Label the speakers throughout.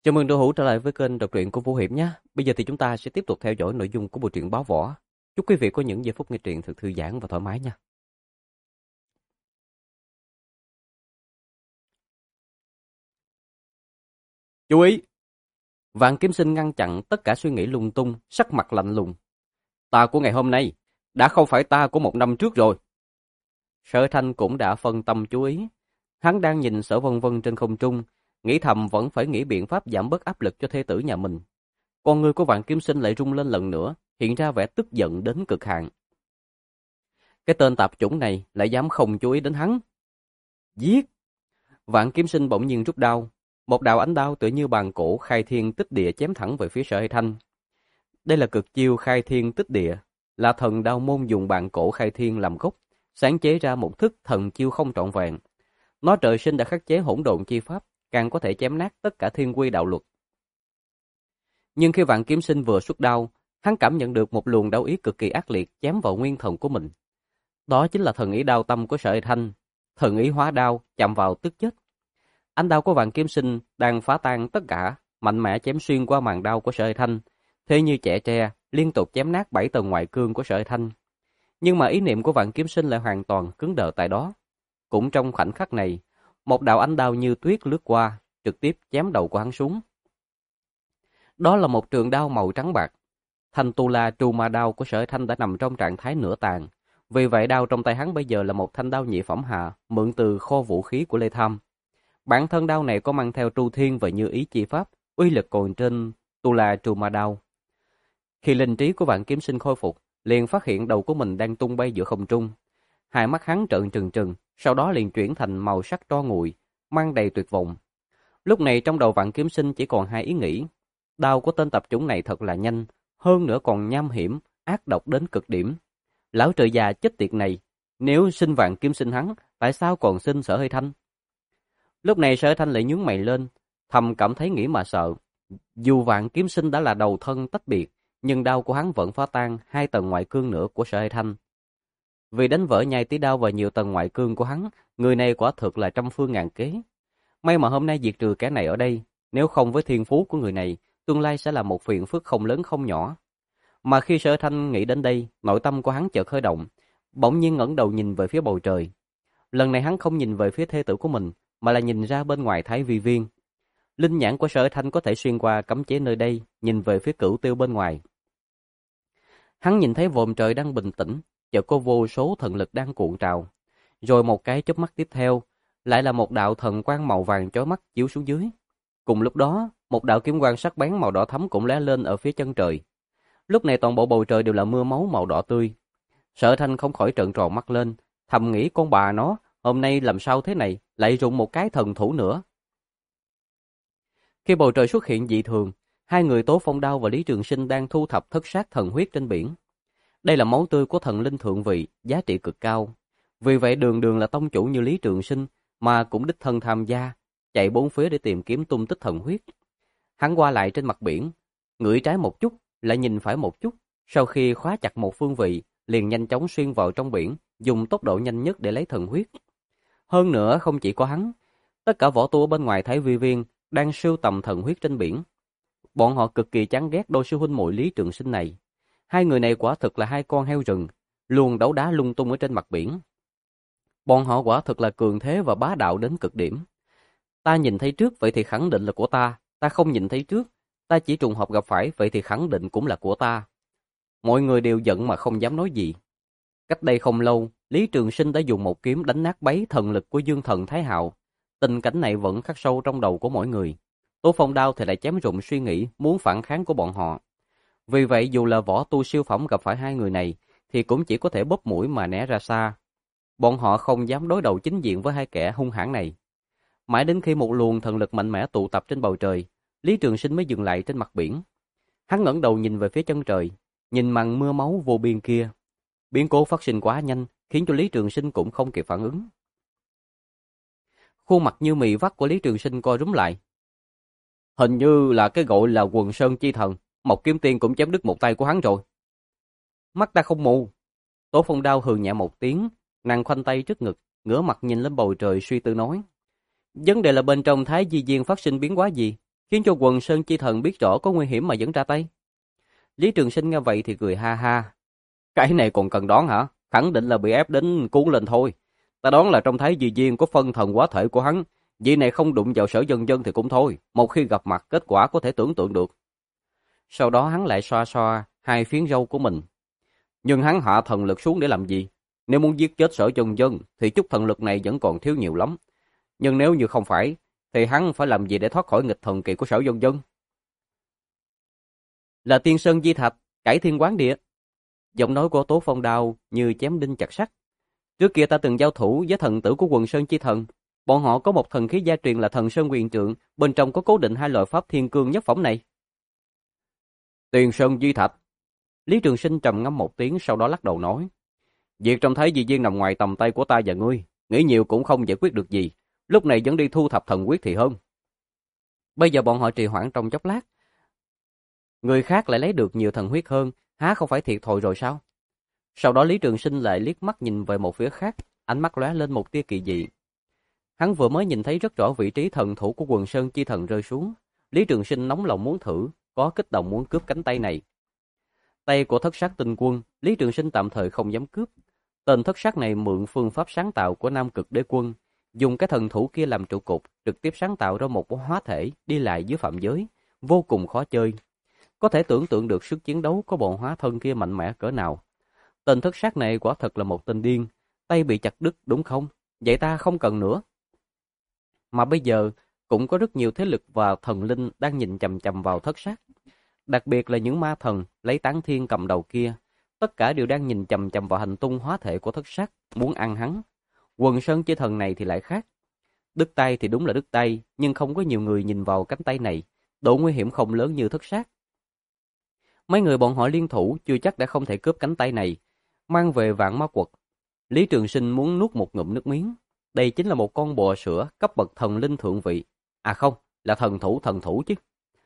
Speaker 1: Chào mừng đội hữu trở lại với kênh đọc truyện của Vũ Hiệp nhé. Bây giờ thì chúng ta sẽ tiếp tục theo dõi nội dung của bộ truyện Báo Võ. Chúc quý vị có những giây phút nghe truyện thật thư giãn và thoải mái nha. Chú ý! Vạn Kiếm Sinh ngăn chặn tất cả suy nghĩ lung tung, sắc mặt lạnh lùng. Ta của ngày hôm nay đã không phải ta của một năm trước rồi. Sở Thanh cũng đã phân tâm chú ý. Hắn đang nhìn Sở Vân Vân trên không trung, nghĩ thầm vẫn phải nghĩ biện pháp giảm bớt áp lực cho thê tử nhà mình. Con người của Vạn Kiếm Sinh lại rung lên lần nữa, hiện ra vẻ tức giận đến cực hạn. Cái tên tạp chủng này lại dám không chú ý đến hắn. Giết! Vạn Kiếm Sinh bỗng nhiên rút đao. Một đạo ánh đao tựa như bàn cổ khai thiên tích địa chém thẳng về phía Sở Hay Thanh. Đây là cực chiêu khai thiên tích địa, là thần đao môn dùng bàn cổ khai thiên làm gốc, sáng chế ra một thức thần chiêu không trọn vẹn. Nó trời sinh đã khắc chế hỗn độn chi pháp, càng có thể chém nát tất cả thiên quy đạo luật. Nhưng khi Vạn Kiếm Sinh vừa xuất đao, hắn cảm nhận được một luồng đau ý cực kỳ ác liệt chém vào nguyên thần của mình. Đó chính là thần ý đao tâm của Sở Hay Thanh. Thần ý hóa đao, chạm vào tức chết. Ánh đao của Vạn Kiếm Sinh đang phá tan tất cả, mạnh mẽ chém xuyên qua màn đao của Sở Hay Thanh, thế như chẻ tre, liên tục chém nát 7 tầng ngoại cương của Sở Hay Thanh. Nhưng mà ý niệm của Vạn Kiếm Sinh lại hoàn toàn cứng đờ tại đó. Cũng trong khoảnh khắc này, một đạo ánh đao như tuyết lướt qua, trực tiếp chém đầu của hắn xuống. Đó là một trường đao màu trắng bạc. Thanh tu la trù ma đao của Sở Hay Thanh đã nằm trong trạng thái nửa tàn. Vì vậy đao trong tay hắn bây giờ là một thanh đao nhị phẩm hạ, mượn từ kho vũ khí của Lê Tham. Bản thân đao này có mang theo tru thiên và như ý chi pháp, uy lực còn trên tu la trù ma đao. Khi linh trí của Vạn Kiếm Sinh khôi phục, liền phát hiện đầu của mình đang tung bay giữa không trung. Hai mắt hắn trợn trừng trừng, sau đó liền chuyển thành màu sắc tro nguội, mang đầy tuyệt vọng. Lúc này trong đầu Vạn Kiếm Sinh chỉ còn hai ý nghĩ. Đao của tên tập chủng này thật là nhanh, hơn nữa còn nham hiểm, ác độc đến cực điểm. Lão trợ già chết tiệt này, nếu sinh Vạn Kiếm Sinh hắn, tại sao còn sinh Sở Hay Thanh? Lúc này Sở Hay Thanh lại nhướng mày lên, thầm cảm thấy nghĩ mà sợ. Dù Vạn Kiếm Sinh đã là đầu thân tách biệt, nhưng đao của hắn vẫn phá tan 2 tầng ngoại cương nữa của Sở Hay Thanh. Vì đánh vỡ nhai tí đao và nhiều tầng ngoại cương của hắn, người này quả thực là trăm phương ngàn kế. May mà hôm nay diệt trừ kẻ này ở đây, nếu không với thiên phú của người này, tương lai sẽ là một phiền phức không lớn không nhỏ. Mà khi Sở Hay Thanh nghĩ đến đây, nội tâm của hắn chợt hơi động, bỗng nhiên ngẩng đầu nhìn về phía bầu trời. Lần này hắn không nhìn về phía thê tử của mình, mà là nhìn ra bên ngoài Thái Vi Viên. Linh nhãn của Sở Hay Thanh có thể xuyên qua cấm chế nơi đây, nhìn về phía Cửu Tiêu bên ngoài. Hắn nhìn thấy vòm trời đang bình tĩnh, chợt có vô số thần lực đang cuộn trào. Rồi một cái chớp mắt tiếp theo, lại là một đạo thần quang màu vàng chói mắt chiếu xuống dưới. Cùng lúc đó, một đạo kiếm quang sắc bén màu đỏ thẫm cũng lóe lên ở phía chân trời. Lúc này toàn bộ bầu trời đều là mưa máu màu đỏ tươi. Sở Hay Thanh không khỏi trợn tròn mắt lên, thầm nghĩ con bà nó, hôm nay làm sao thế này, lại dùng một cái thần thủ nữa. Khi bầu trời xuất hiện dị thường, hai người Tố Phong Đao và Lý Trường Sinh đang thu thập thất sát thần huyết trên biển. Đây là máu tươi của thần linh thượng vị, giá trị cực cao. Vì vậy đường đường là tông chủ như Lý Trường Sinh mà cũng đích thân tham gia, chạy bốn phía để tìm kiếm tung tích thần huyết. Hắn qua lại trên mặt biển, ngửi trái một chút, lại nhìn phải một chút, sau khi khóa chặt một phương vị, liền nhanh chóng xuyên vào trong biển, dùng tốc độ nhanh nhất để lấy thần huyết. Hơn nữa không chỉ có hắn, tất cả võ tu ở bên ngoài Thái Vi Viên đang sưu tầm thần huyết trên biển. Bọn họ cực kỳ chán ghét đôi sư huynh muội Lý Trường Sinh này. Hai người này quả thực là hai con heo rừng, luôn đấu đá lung tung ở trên mặt biển. Bọn họ quả thực là cường thế và bá đạo đến cực điểm. Ta nhìn thấy trước vậy thì khẳng định là của ta không nhìn thấy trước, ta chỉ trùng hợp gặp phải vậy thì khẳng định cũng là của ta. Mọi người đều giận mà không dám nói gì. Cách đây không lâu, Lý Trường Sinh đã dùng một kiếm đánh nát bấy thần lực của Dương Thần Thái Hạo. Tình cảnh này vẫn khắc sâu trong đầu của mỗi người. Tố Phong Đao thì lại chém rụng suy nghĩ muốn phản kháng của bọn họ. Vì vậy dù là võ tu siêu phẩm gặp phải hai người này, thì cũng chỉ có thể bóp mũi mà né ra xa. Bọn họ không dám đối đầu chính diện với hai kẻ hung hãn này. Mãi đến khi một luồng thần lực mạnh mẽ tụ tập trên bầu trời, Lý Trường Sinh mới dừng lại trên mặt biển. Hắn ngẩng đầu nhìn về phía chân trời, nhìn màn mưa máu vô biên kia. Biến cố phát sinh quá nhanh, khiến cho Lý Trường Sinh cũng không kịp phản ứng. Khuôn mặt như mì vắt của Lý Trường Sinh co rúm lại. Hình như là cái gọi là Quần Sơn Chi Thần, Mộc Kiếm Tiên cũng chém đứt một tay của hắn rồi. Mắt ta không mù. Tố Phong Đao hừ nhẹ một tiếng, nàng khoanh tay trước ngực, ngửa mặt nhìn lên bầu trời suy tư nói. Vấn đề là bên trong Thái Di Viên phát sinh biến hóa gì? khiến cho Quần Sơn Chi Thần biết rõ có nguy hiểm mà vẫn ra tay. Lý Trường Sinh nghe vậy thì cười ha ha. Cái này còn cần đoán hả? Khẳng định là bị ép đến cuốn lên thôi. Ta đoán là trong Thái Di Viên có phân thần hóa thể của hắn. Vị này không đụng vào Sở Vân Vân thì cũng thôi. Một khi gặp mặt, kết quả có thể tưởng tượng được. Sau đó hắn lại xoa xoa hai phiến râu của mình. Nhưng hắn hạ thần lực xuống để làm gì? Nếu muốn giết chết Sở Vân Vân thì chút thần lực này vẫn còn thiếu nhiều lắm. Nhưng nếu như không phải, thì hắn phải làm gì để thoát khỏi nghịch thần kỳ của Sở Vân Vân? Là Tiên Sơn Di Thạch, Cải Thiên Quán Địa. Giọng nói của Tố Phong Đao như chém đinh chặt sắt. Trước kia ta từng giao thủ với thần tử của Quần Sơn Chi Thần. Bọn họ có một thần khí gia truyền là Thần Sơn Quyền Trượng, bên trong có cố định hai loại pháp thiên cương nhất phẩm này. Tiên Sơn Di Thạch. Lý Trường Sinh trầm ngâm một tiếng, sau đó lắc đầu nói: Việc trong Thái Di Viên nằm ngoài tầm tay của ta và ngươi, nghĩ nhiều cũng không giải quyết được gì. Lúc này vẫn đi thu thập thần quyết thì hơn. Bây giờ bọn họ trì hoãn trong chốc lát, người khác lại lấy được nhiều thần huyết hơn, há không phải thiệt thòi rồi sao? Sau đó Lý Trường Sinh lại liếc mắt nhìn về một phía khác, ánh mắt lóe lên một tia kỳ dị. Hắn vừa mới nhìn thấy rất rõ vị trí thần thủ của Quần Sơn Chi Thần rơi xuống. Lý Trường Sinh nóng lòng muốn thử, có kích động muốn cướp cánh tay này. Tay của Thất Sát Tinh Quân, Lý Trường Sinh tạm thời không dám cướp. Tên Thất Sát này mượn phương pháp sáng tạo của Nam Cực Đế Quân, dùng cái thần thủ kia làm trụ cột, trực tiếp sáng tạo ra một hóa thể đi lại dưới phạm giới, vô cùng khó chơi. Có thể tưởng tượng được sức chiến đấu của bộ hóa thân kia mạnh mẽ cỡ nào. Tên Thất Sát này quả thật là một tên điên, tay bị chặt đứt đúng không? Vậy ta không cần nữa. Mà bây giờ cũng có rất nhiều thế lực và thần linh đang nhìn chằm chằm vào Thất Sát. Đặc biệt là những ma thần lấy Tán Thiên cầm đầu kia, tất cả đều đang nhìn chằm chằm vào hành tung hóa thể của Thất Sát, muốn ăn hắn. Quần Sơn Chi Thần này thì lại khác. Đứt tay thì đúng là đứt tay, nhưng không có nhiều người nhìn vào cánh tay này, độ nguy hiểm không lớn như Thất Sát. Mấy người bọn họ liên thủ chưa chắc đã không thể cướp cánh tay này, mang về Vạn Ma Quật. Lý Trường Sinh muốn nuốt một ngụm nước miếng. Đây chính là một con bò sữa cấp bậc thần linh thượng vị. À không, là thần thủ chứ.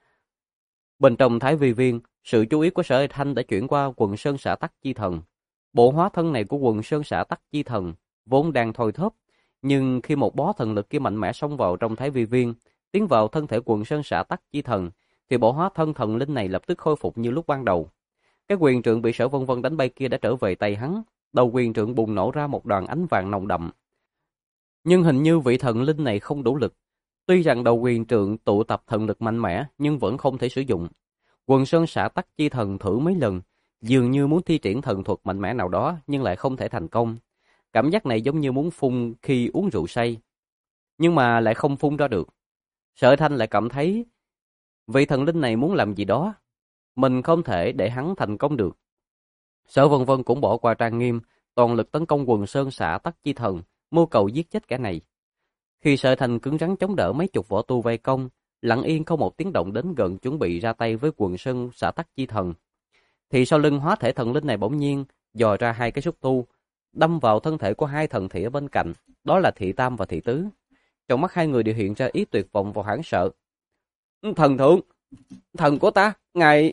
Speaker 1: Bên trong Thái Vi Viên, sự chú ý của Sở Thanh đã chuyển qua Quần Sơn Xã Tắc Chi Thần. Bộ hóa thân này của Quần Sơn Xã Tắc Chi Thần vốn đang thôi thóp, nhưng khi một bó thần lực kia mạnh mẽ xông vào trong Thái Vi Viên, tiến vào thân thể Quần Sơn Xã Tắc Chi Thần, thì bộ hóa thân thần linh này lập tức khôi phục như lúc ban đầu. Cái quyền trượng bị Sở Vân Vân đánh bay kia đã trở về tay hắn, đầu quyền trượng bùng nổ ra một đoàn ánh vàng nồng đậm. Nhưng hình như vị thần linh này không đủ lực. Tuy rằng đầu quyền trượng tụ tập thần lực mạnh mẽ, nhưng vẫn không thể sử dụng. Quần Sơn Xã Tắc Chi Thần thử mấy lần, dường như muốn thi triển thần thuật mạnh mẽ nào đó, nhưng lại không thể thành công. Cảm giác này giống như muốn phun khi uống rượu say, nhưng mà lại không phun ra được. Sở Thanh lại cảm thấy vị thần linh này muốn làm gì đó, mình không thể để hắn thành công được. Sở Vân Vân cũng bỏ qua trang nghiêm, toàn lực tấn công Quần Sơn Xã Tắc Chi Thần, mưu cầu giết chết kẻ này. Khi Sở Thanh cứng rắn chống đỡ mấy chục võ tu vây công, lặng yên không một tiếng động đến gần chuẩn bị ra tay với Quần Sơn Xã Tắc Chi Thần, thì sau lưng hóa thể thần linh này bỗng nhiên dò ra hai cái xúc tu, đâm vào thân thể của hai thần thị ở bên cạnh, đó là Thị Tam và Thị Tứ. Trong mắt hai người đều hiện ra ý tuyệt vọng và hoảng sợ. Thần thượng, thần của ta, ngài...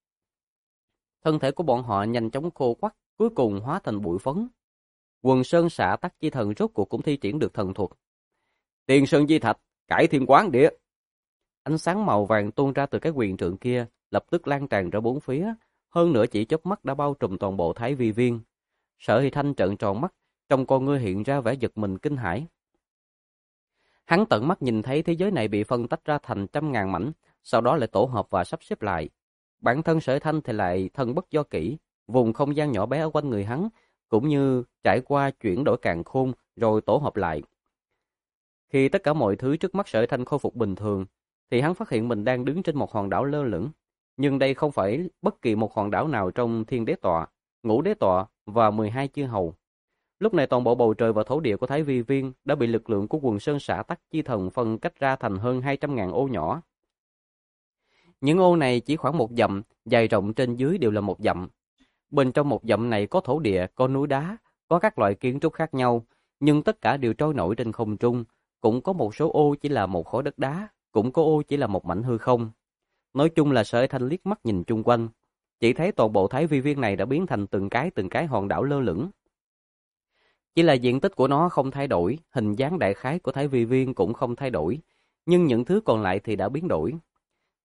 Speaker 1: Thân thể của bọn họ nhanh chóng khô quắt, cuối cùng hóa thành bụi phấn. Quần Sơn Xã Tắc Chi Thần rốt cuộc cũng thi triển được thần thuật. Tiên Sơn Di Thạch, Cải Thiên Quán Địa. Ánh sáng màu vàng tuôn ra từ cái quyền trượng kia, lập tức lan tràn ra bốn phía, hơn nữa chỉ chớp mắt đã bao trùm toàn bộ Thái Vi Viên. Sở Hy Thanh trợn tròn mắt, trong con ngươi hiện ra vẻ giật mình kinh hãi. Hắn tận mắt nhìn thấy thế giới này bị phân tách ra thành trăm ngàn mảnh, sau đó lại tổ hợp và sắp xếp lại. Bản thân Sở Thanh thì lại thân bất do kỹ, vùng không gian nhỏ bé ở quanh người hắn, cũng như trải qua chuyển đổi càn khôn rồi tổ hợp lại. Khi tất cả mọi thứ trước mắt Sở Thanh khôi phục bình thường, thì hắn phát hiện mình đang đứng trên một hòn đảo lơ lửng. Nhưng đây không phải bất kỳ một hòn đảo nào trong Thiên Đế Tọa, Ngũ Đế Tọa và 12 chư hầu. Lúc này toàn bộ bầu trời và thổ địa của Thái Vi Viên đã bị lực lượng của Quần Sơn Xã Tắc Chi Thần phân cách ra thành hơn 200.000 ô nhỏ. Những ô này chỉ khoảng một dặm, dài rộng trên dưới đều là một dặm. Bên trong một dặm này có thổ địa, có núi đá, có các loại kiến trúc khác nhau, nhưng tất cả đều trôi nổi trên không trung. Cũng có một số ô chỉ là một khối đất đá, cũng có ô chỉ là một mảnh hư không. Nói chung là Sở Thanh liếc mắt nhìn chung quanh, chỉ thấy toàn bộ Thái Vi Viên này đã biến thành từng cái hòn đảo lơ lửng. Chỉ là diện tích của nó không thay đổi, hình dáng đại khái của Thái Vi Viên cũng không thay đổi, nhưng những thứ còn lại thì đã biến đổi.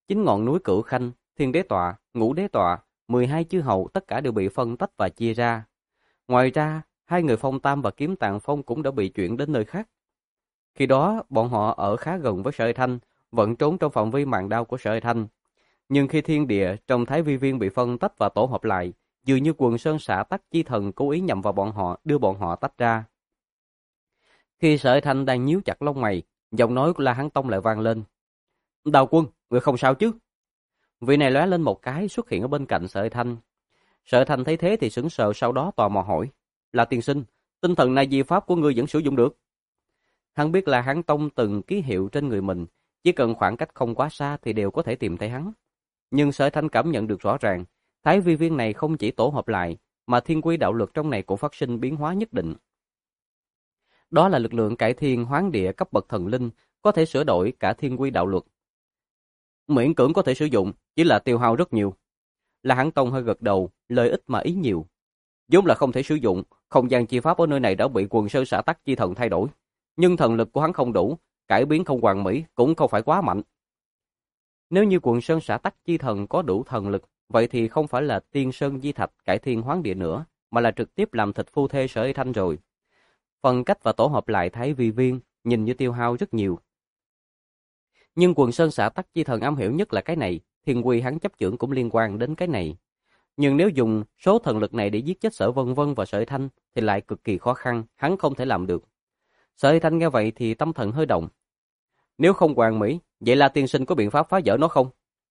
Speaker 1: 9 ngọn núi Cửu Khanh, Thiên Đế Tọa, Ngũ Đế Tọa, 12 chư hầu tất cả đều bị phân tách và chia ra. Ngoài ra, 2 người Phong Tam và Kiếm Tàng Phong cũng đã bị chuyển đến nơi khác. Khi đó, bọn họ ở khá gần với Sở Hải Thanh, vẫn trốn trong phạm vi màn đao của Sở Hải Thanh. Nhưng khi thiên địa trong Thái Vi Viên bị phân tách và tổ hợp lại, dường như Quần Sơn Xạ Tắc Chi Thần cố ý nhằm vào bọn họ, đưa bọn họ tách ra. Khi Sở Hải Thanh đang nhíu chặt lông mày, giọng nói của La Hán Tông lại vang lên. Đào Quân, người không sao chứ? Vị này lóe lên một cái xuất hiện ở bên cạnh Sở Hải Thanh. Sở Hải Thanh thấy thế thì sững sờ, sau đó tò mò hỏi. Là tiên sinh, tinh thần này di pháp của ngươi vẫn sử dụng được? Hắn biết là Hán Tông từng ký hiệu trên người mình, chỉ cần khoảng cách không quá xa thì đều có thể tìm thấy hắn. Nhưng Sở Hải Thanh cảm nhận được rõ ràng, Thái Vi Viên này không chỉ tổ hợp lại, mà thiên quy đạo luật trong này cũng phát sinh biến hóa nhất định. Đó là lực lượng cải thiên hoán địa cấp bậc thần linh, có thể sửa đổi cả thiên quy đạo luật. Miễn cưỡng có thể sử dụng, chỉ là tiêu hao rất nhiều. La Hán Tông hơi gật đầu, lời ít mà ý nhiều. Vốn là không thể sử dụng, không gian chi pháp ở nơi này đã bị Quần Sơn Xạ Tắc Chi Thần thay đổi. Nhưng thần lực của hắn không đủ, cải biến không hoàn mỹ, cũng không phải quá mạnh. Nếu như Quần Sơn Xạ Tắc Chi Thần có đủ thần lực, vậy thì không phải là Tiên Sơn Di Thạch cải thiên hoán địa nữa, mà là trực tiếp làm thịt phu thê Sở Hải Thanh rồi. Phân cách và tổ hợp lại Thái Vi Viên, nhìn như tiêu hao rất nhiều. Nhưng Quần Sơn Xạ Tắc Chi Thần am hiểu nhất là cái này, thiên quy hắn chấp chưởng cũng liên quan đến cái này. Nhưng nếu dùng số thần lực này để giết chết Sở Vân Vân và Sở Hải Thanh thì lại cực kỳ khó khăn, hắn không thể làm được. Sở Hải Thanh nghe vậy thì tâm thần hơi động. Nếu không hoàn mỹ, vậy là tiên sinh có biện pháp phá vỡ nó không?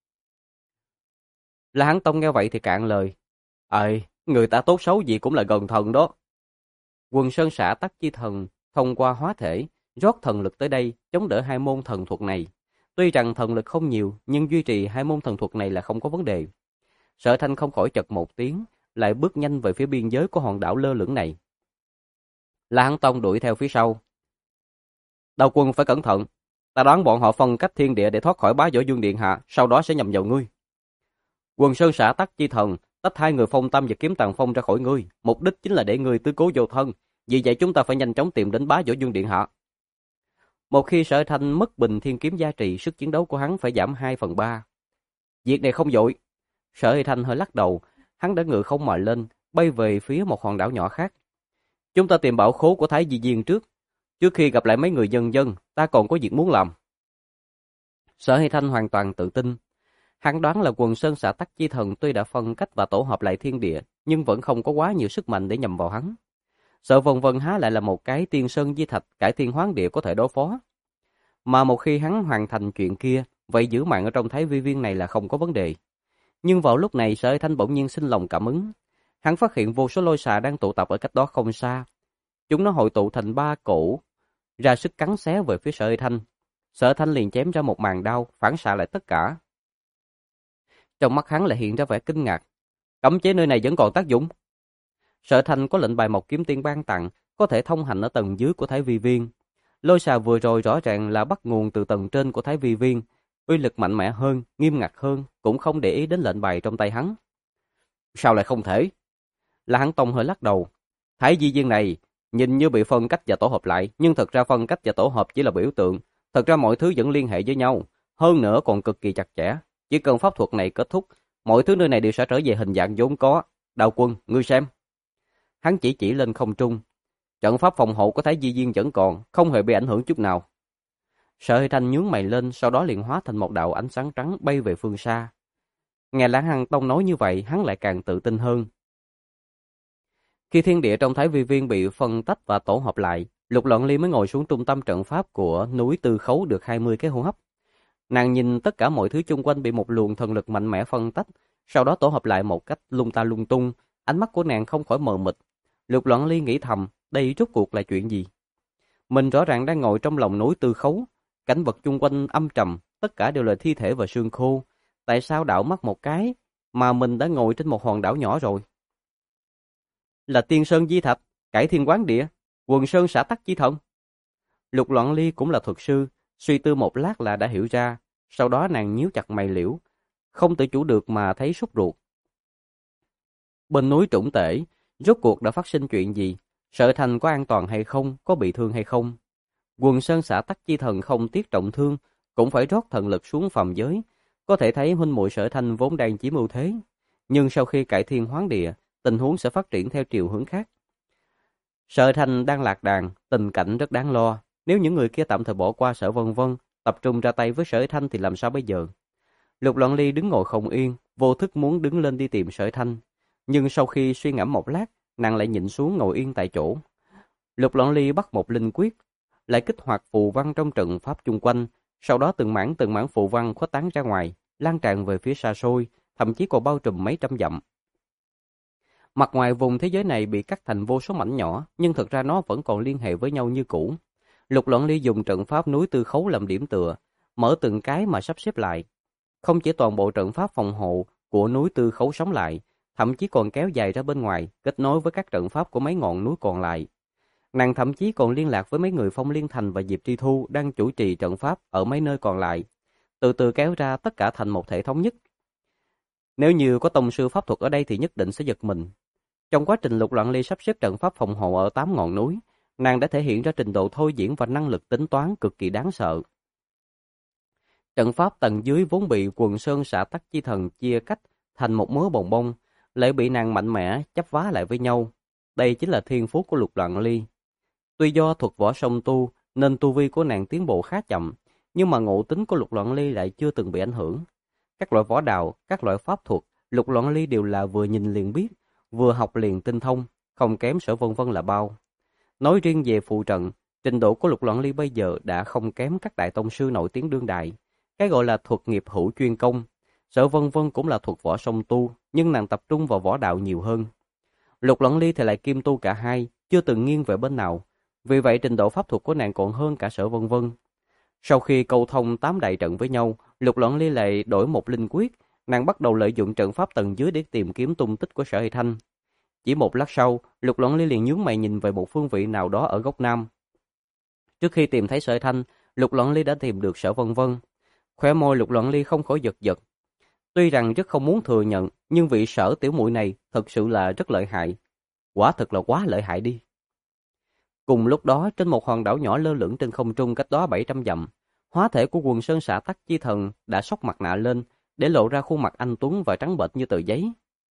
Speaker 1: La Hán Tông nghe vậy thì cạn lời. Người ta tốt xấu gì cũng là gần thần đó. Quần Sơn Xạ Tắc Chi Thần thông qua hóa thể, rót thần lực tới đây, chống đỡ 2 môn thần thuật này. Tuy rằng thần lực không nhiều, nhưng duy trì 2 môn thần thuật này là không có vấn đề. Sở Thanh không khỏi chật một tiếng, lại bước nhanh về phía biên giới của hòn đảo lơ lửng này. La Hán Tông đuổi theo phía sau. Đào Quân phải cẩn thận, ta đoán bọn họ phân cách thiên địa để thoát khỏi Bá Võ Dương Điện Hạ, sau đó sẽ nhằm vào ngươi. Quần Sơn Xạ Tắc Chi Thần tách 2 người Phong Tam và Kiếm Tàng Phong ra khỏi ngươi, mục đích chính là để ngươi tứ cố vô thân, vì vậy chúng ta phải nhanh chóng tìm đến Bá Võ Dương Điện Hạ. Một khi Sở Thanh mất bình thiên kiếm gia trì, sức chiến đấu của hắn phải giảm 2/3. Việc này không vội. Sở Thanh hơi lắc đầu, hắn đã ngự không mà lên, bay về phía một hòn đảo nhỏ khác. Chúng ta tìm bảo khố của Thái Di Diên trước khi gặp lại mấy người dân, ta còn có việc muốn làm. Sở Thanh hoàn toàn tự tin. Hắn đoán là Quần Sơn Xạ Tắc Chi Thần tuy đã phân cách và tổ hợp lại thiên địa, nhưng vẫn không có quá nhiều sức mạnh để nhằm vào hắn. Sở Vân Vân há lại là một cái Tiên Sơn Di Thạch cải thiên hoán địa có thể đối phó. Mà một khi hắn hoàn thành chuyện kia, vậy giữ mạng ở trong Thái Vi Viên này là không có vấn đề. Nhưng vào lúc này Sở Thanh bỗng nhiên sinh lòng cảm ứng. Hắn phát hiện vô số lôi xà đang tụ tập ở cách đó không xa. Chúng nó hội tụ thành 3 cổ, ra sức cắn xé về phía Sở Thanh. Sở Thanh liền chém ra một màn đao, phản xạ lại tất cả. Trong mắt hắn lại hiện ra vẻ kinh ngạc. Cấm chế nơi này vẫn còn tác dụng. Sở Thanh có lệnh bài Mộc Kiếm Tiên ban tặng, có thể thông hành ở tầng dưới của Thái Vi Viên. Lôi xà vừa rồi rõ ràng là bắt nguồn từ tầng trên của Thái Vi Viên, uy lực mạnh mẽ hơn, nghiêm ngặt hơn, cũng không để ý đến lệnh bài trong tay hắn. Sao lại không thể? La Hán Tông hơi lắc đầu. Thái Vi Viên này nhìn như bị phân cách và tổ hợp lại, nhưng thật ra phân cách và tổ hợp chỉ là biểu tượng. Thật ra mọi thứ vẫn liên hệ với nhau, hơn nữa còn cực kỳ chặt chẽ. Chỉ cần pháp thuật này kết thúc, mọi thứ nơi này đều sẽ trở về hình dạng vốn có. Đào Quân, ngươi xem. Hắn chỉ lên không trung. Trận pháp phòng hộ của Thái Di Viên vẫn còn, không hề bị ảnh hưởng chút nào. Sở Thanh nhướng mày lên, sau đó liền hóa thành một đạo ánh sáng trắng bay về phương xa. Nghe La Hán Tông nói như vậy, hắn lại càng tự tin hơn. Khi thiên địa trong Thái Vi Viên bị phân tách và tổ hợp lại, Lục Loạn Ly mới ngồi xuống trung tâm trận pháp của núi Tư Khấu được 20 cái hô hấp. Nàng nhìn tất cả mọi thứ chung quanh bị một luồng thần lực mạnh mẽ phân tách, sau đó tổ hợp lại một cách lung ta lung tung, ánh mắt của nàng không khỏi mờ mịt. Lục Loạn Ly nghĩ thầm, đây rốt cuộc là chuyện gì? Mình rõ ràng đang ngồi trong lòng núi Tư Khấu, cảnh vật chung quanh âm trầm, tất cả đều là thi thể và xương khô. Tại sao đảo mắt một cái mà mình đã ngồi trên một hòn đảo nhỏ rồi? Là Tiên Sơn Di Thạch, Cải Thiên Hoán Địa, Quần Sơn Xạ Tắc Chi Thần. Lục Loạn Ly cũng là thuật sư, suy tư một lát là đã hiểu ra, sau đó nàng nhíu chặt mày liễu, không tự chủ được mà thấy sốt ruột. Bên núi Trũng Tể, rốt cuộc đã phát sinh chuyện gì? Sở Thành có an toàn hay không, có bị thương hay không? Quần Sơn Xạ Tắc Chi Thần không tiếc trọng thương, cũng phải rót thần lực xuống phàm giới. Có thể thấy huynh muội Sở Thanh vốn đang chiếm ưu thế, nhưng sau khi cải thiên hoán địa, tình huống sẽ phát triển theo chiều hướng khác. Sở Thanh đang lạc đàn, tình cảnh rất đáng lo. Nếu những người kia tạm thời bỏ qua Sở Vân Vân, tập trung ra tay với Sở Thanh thì làm sao bây giờ? Lục Loan Ly đứng ngồi không yên, vô thức muốn đứng lên đi tìm Sở Thanh. Nhưng sau khi suy ngẫm một lát, nàng lại nhịn xuống ngồi yên tại chỗ. Lục Loan Ly bắt một linh quyết, lại kích hoạt phù văn trong trận pháp chung quanh, sau đó từng mảng phù văn khuếch tán ra ngoài, lan tràn về phía xa xôi, thậm chí còn bao trùm mấy trăm dặm. Mặt ngoài vùng thế giới này bị cắt thành vô số mảnh nhỏ, nhưng thực ra nó vẫn còn liên hệ với nhau như cũ. Lục Loan Ly dùng trận pháp núi Tư Khấu làm điểm tựa, mở từng cái mà sắp xếp lại. Không chỉ toàn bộ trận pháp phòng hộ của núi Tư Khấu sống lại, thậm chí còn kéo dài ra bên ngoài, kết nối với các trận pháp của mấy ngọn núi còn lại. Nàng thậm chí còn liên lạc với mấy người Phong Liên Thành và Diệp Tri Thu đang chủ trì trận pháp ở mấy nơi còn lại, từ từ kéo ra tất cả thành một thể thống nhất. Nếu như có tông sư pháp thuật ở đây thì nhất định sẽ giật mình. Trong quá trình Lục Loan Ly sắp xếp trận pháp phòng hộ ở 8 ngọn núi, nàng đã thể hiện ra trình độ thôi diễn và năng lực tính toán cực kỳ đáng sợ. Trận pháp tầng dưới vốn bị quần sơn xả tắc chi thần chia cách thành một mớ bồng bông, lại bị nàng mạnh mẽ chắp vá lại với nhau. Đây chính là thiên phú của Lục Loan Ly. Tuy do thuật võ song tu nên tu vi của nàng tiến bộ khá chậm, nhưng mà ngộ tính của Lục Loan Ly lại chưa từng bị ảnh hưởng. Các loại võ đạo, các loại pháp thuật, Lục Loan Ly đều là vừa nhìn liền biết, vừa học liền tinh thông, không kém Sở Vân Vân là bao. Nói riêng về phù trận, trình độ của Lục Loan Ly bây giờ đã không kém các đại tông sư nổi tiếng đương đại. Cái gọi là thuật nghiệp hữu chuyên công. Sở Vân Vân cũng là thuật võ song tu, nhưng nàng tập trung vào võ đạo nhiều hơn. Lục Loan Ly thì lại kim tu cả hai, chưa từng nghiêng về bên nào. Vì vậy trình độ pháp thuật của nàng còn hơn cả Sở Vân Vân. Sau khi câu thông 8 đại trận với nhau, Lục Loan Ly lại đổi một linh quyết, nàng bắt đầu lợi dụng trận pháp tầng dưới để tìm kiếm tung tích của Sở Hy Thanh. Chỉ một lát sau, Lục Loan Ly liền nhướng mày nhìn về một phương vị nào đó ở góc nam. Trước khi tìm thấy Sở Hy Thanh, Lục Loan Ly đã tìm được Sở Vân Vân. Khóe môi Lục Loan Ly không khỏi giật giật. Tuy rằng rất không muốn thừa nhận, nhưng vị Sở tiểu muội này thật sự là rất lợi hại. Quả thực là quá lợi hại đi. Cùng lúc đó, trên một hòn đảo nhỏ lơ lửng trên không trung cách đó 700 dặm, hóa thể của quần sơn xạ tắc chi thần đã xốc mặt nạ lên, để lộ ra khuôn mặt anh tuấn và trắng bệch như tờ giấy.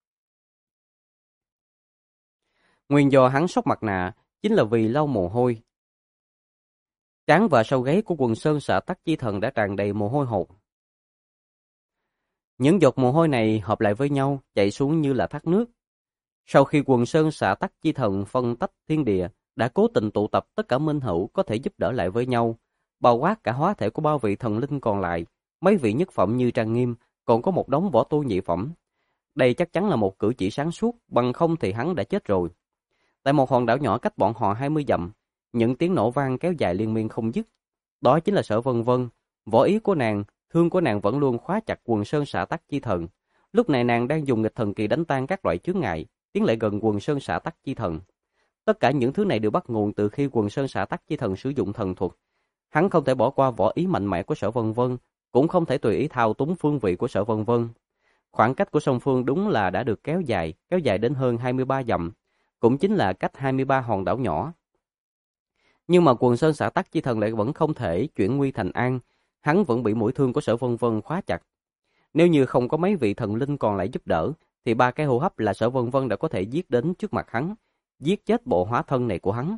Speaker 1: Nguyên do hắn xốc mặt nạ chính là vì lau mồ hôi. Trán và sau gáy của quần sơn xạ tắc chi thần đã tràn đầy mồ hôi hột. Những giọt mồ hôi này hợp lại với nhau, chảy xuống như là thác nước. Sau khi quần sơn xạ tắc chi thần phân tách thiên địa, đã cố tình tụ tập tất cả minh hữu có thể giúp đỡ lại với nhau, bao quát cả hóa thể của bao vị thần linh còn lại, mấy vị nhất phẩm như Trang Nghiêm, còn có một đống võ tu nhị phẩm. Đây chắc chắn là một cử chỉ sáng suốt, bằng không thì hắn đã chết rồi. Tại một hòn đảo nhỏ cách bọn họ 20 dặm, những tiếng nổ vang kéo dài liên miên không dứt. Đó chính là Sở Vân Vân. Võ ý của nàng, thương của nàng vẫn luôn khóa chặt quần sơn xạ tắc chi thần. Lúc này nàng đang dùng nghịch thần kỳ đánh tan các loại chướng ngại, tiến lại gần quần sơn xạ tắc chi thần. Tất cả những thứ này đều bắt nguồn từ khi quần sơn xạ tắc chi thần sử dụng thần thuật. Hắn không thể bỏ qua võ ý mạnh mẽ của Sở Vân Vân, cũng không thể tùy ý thao túng phương vị của Sở Vân Vân. Khoảng cách của song phương đúng là đã được kéo dài đến hơn 23 dặm, cũng chính là cách 23 hòn đảo nhỏ. Nhưng mà quần sơn xạ tắc chi thần lại vẫn không thể chuyển nguy thành an, hắn vẫn bị mũi thương của Sở Vân Vân khóa chặt. Nếu như không có mấy vị thần linh còn lại giúp đỡ, thì 3 cái hô hấp là Sở Vân Vân đã có thể giết đến trước mặt hắn, giết chết bộ hóa thân này của hắn.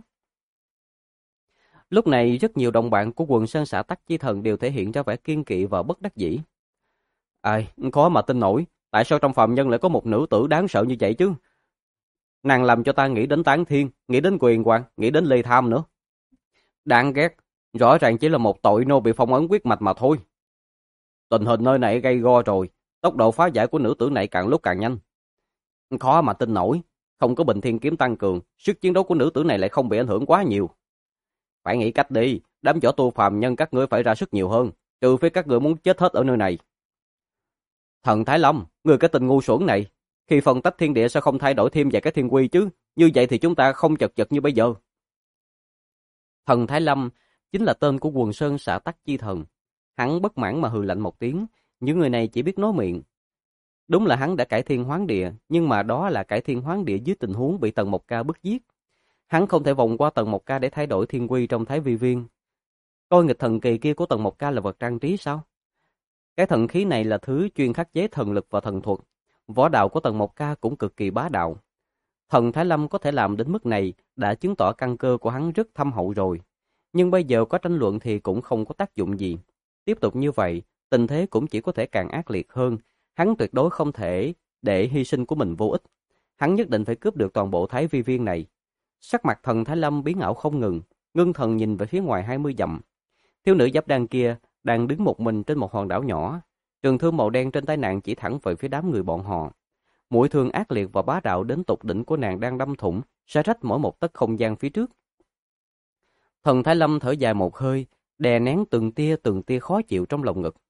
Speaker 1: Lúc này rất nhiều đồng bạn của quần sơn xạ tắc chi thần đều thể hiện ra vẻ kiên kỵ và bất đắc dĩ. Ai, khó mà tin nổi, tại sao trong phàm nhân lại có một nữ tử đáng sợ như vậy chứ? Nàng làm cho ta nghĩ đến Tán Thiên, nghĩ đến Quyền Hoàng, nghĩ đến Lê Tham nữa. Đáng ghét, rõ ràng chỉ là một tội nô bị phong ấn huyết mạch mà thôi. Tình hình nơi này gay go rồi, tốc độ phá giải của nữ tử này càng lúc càng nhanh. Khó mà tin nổi, không có Bình Thiên kiếm tăng cường, sức chiến đấu của nữ tử này lại không bị ảnh hưởng quá nhiều. Phải nghĩ cách đi, đám võ tu phàm nhân các ngươi phải ra sức nhiều hơn, trừ phi các ngươi muốn chết hết ở nơi này. Thần Thái Lâm, ngươi cái tình ngu xuẩn này, khi phân tách thiên địa sao không thay đổi thêm vài cái thiên quy chứ, như vậy thì chúng ta không chật vật như bây giờ. Thần Thái Lâm chính là tên của quần sơn xạ tắc chi thần. Hắn bất mãn mà hừ lạnh một tiếng, những người này chỉ biết nói miệng. Đúng là hắn đã cải thiên hoán địa, nhưng mà đó là cải thiên hoán địa dưới tình huống bị Tần Mộc Ca bức giết. Hắn không thể vòng qua Tần Mộc Ca để thay đổi thiên quy trong Thái Vi Viên. Coi nghịch thần kỳ kia của Tần Mộc Ca là vật trang trí sao? Cái thần khí này là thứ chuyên khắc chế thần lực và thần thuật. Võ đạo của Tần Mộc Ca cũng cực kỳ bá đạo. Thần Thái Lâm có thể làm đến mức này đã chứng tỏ căn cơ của hắn rất thâm hậu rồi. Nhưng bây giờ có tranh luận thì cũng không có tác dụng gì. Tiếp tục như vậy, tình thế cũng chỉ có thể càng ác liệt hơn. Hắn tuyệt đối không thể để hy sinh của mình vô ích. Hắn nhất định phải cướp được toàn bộ Thái Vi Viên này. Sắc mặt thần Thái Lâm biến ảo không ngừng, ngưng thần nhìn về phía ngoài 20 dặm. Thiếu nữ giáp đan kia đang đứng một mình trên một hòn đảo nhỏ. Trường thương màu đen trên tay nàng chỉ thẳng về phía đám người bọn họ. Mũi thương ác liệt và bá đạo đến tột đỉnh của nàng đang đâm thủng, xé rách mỗi một tấc không gian phía trước. Thần Thái Lâm thở dài một hơi, đè nén từng tia khó chịu trong lồng ngực.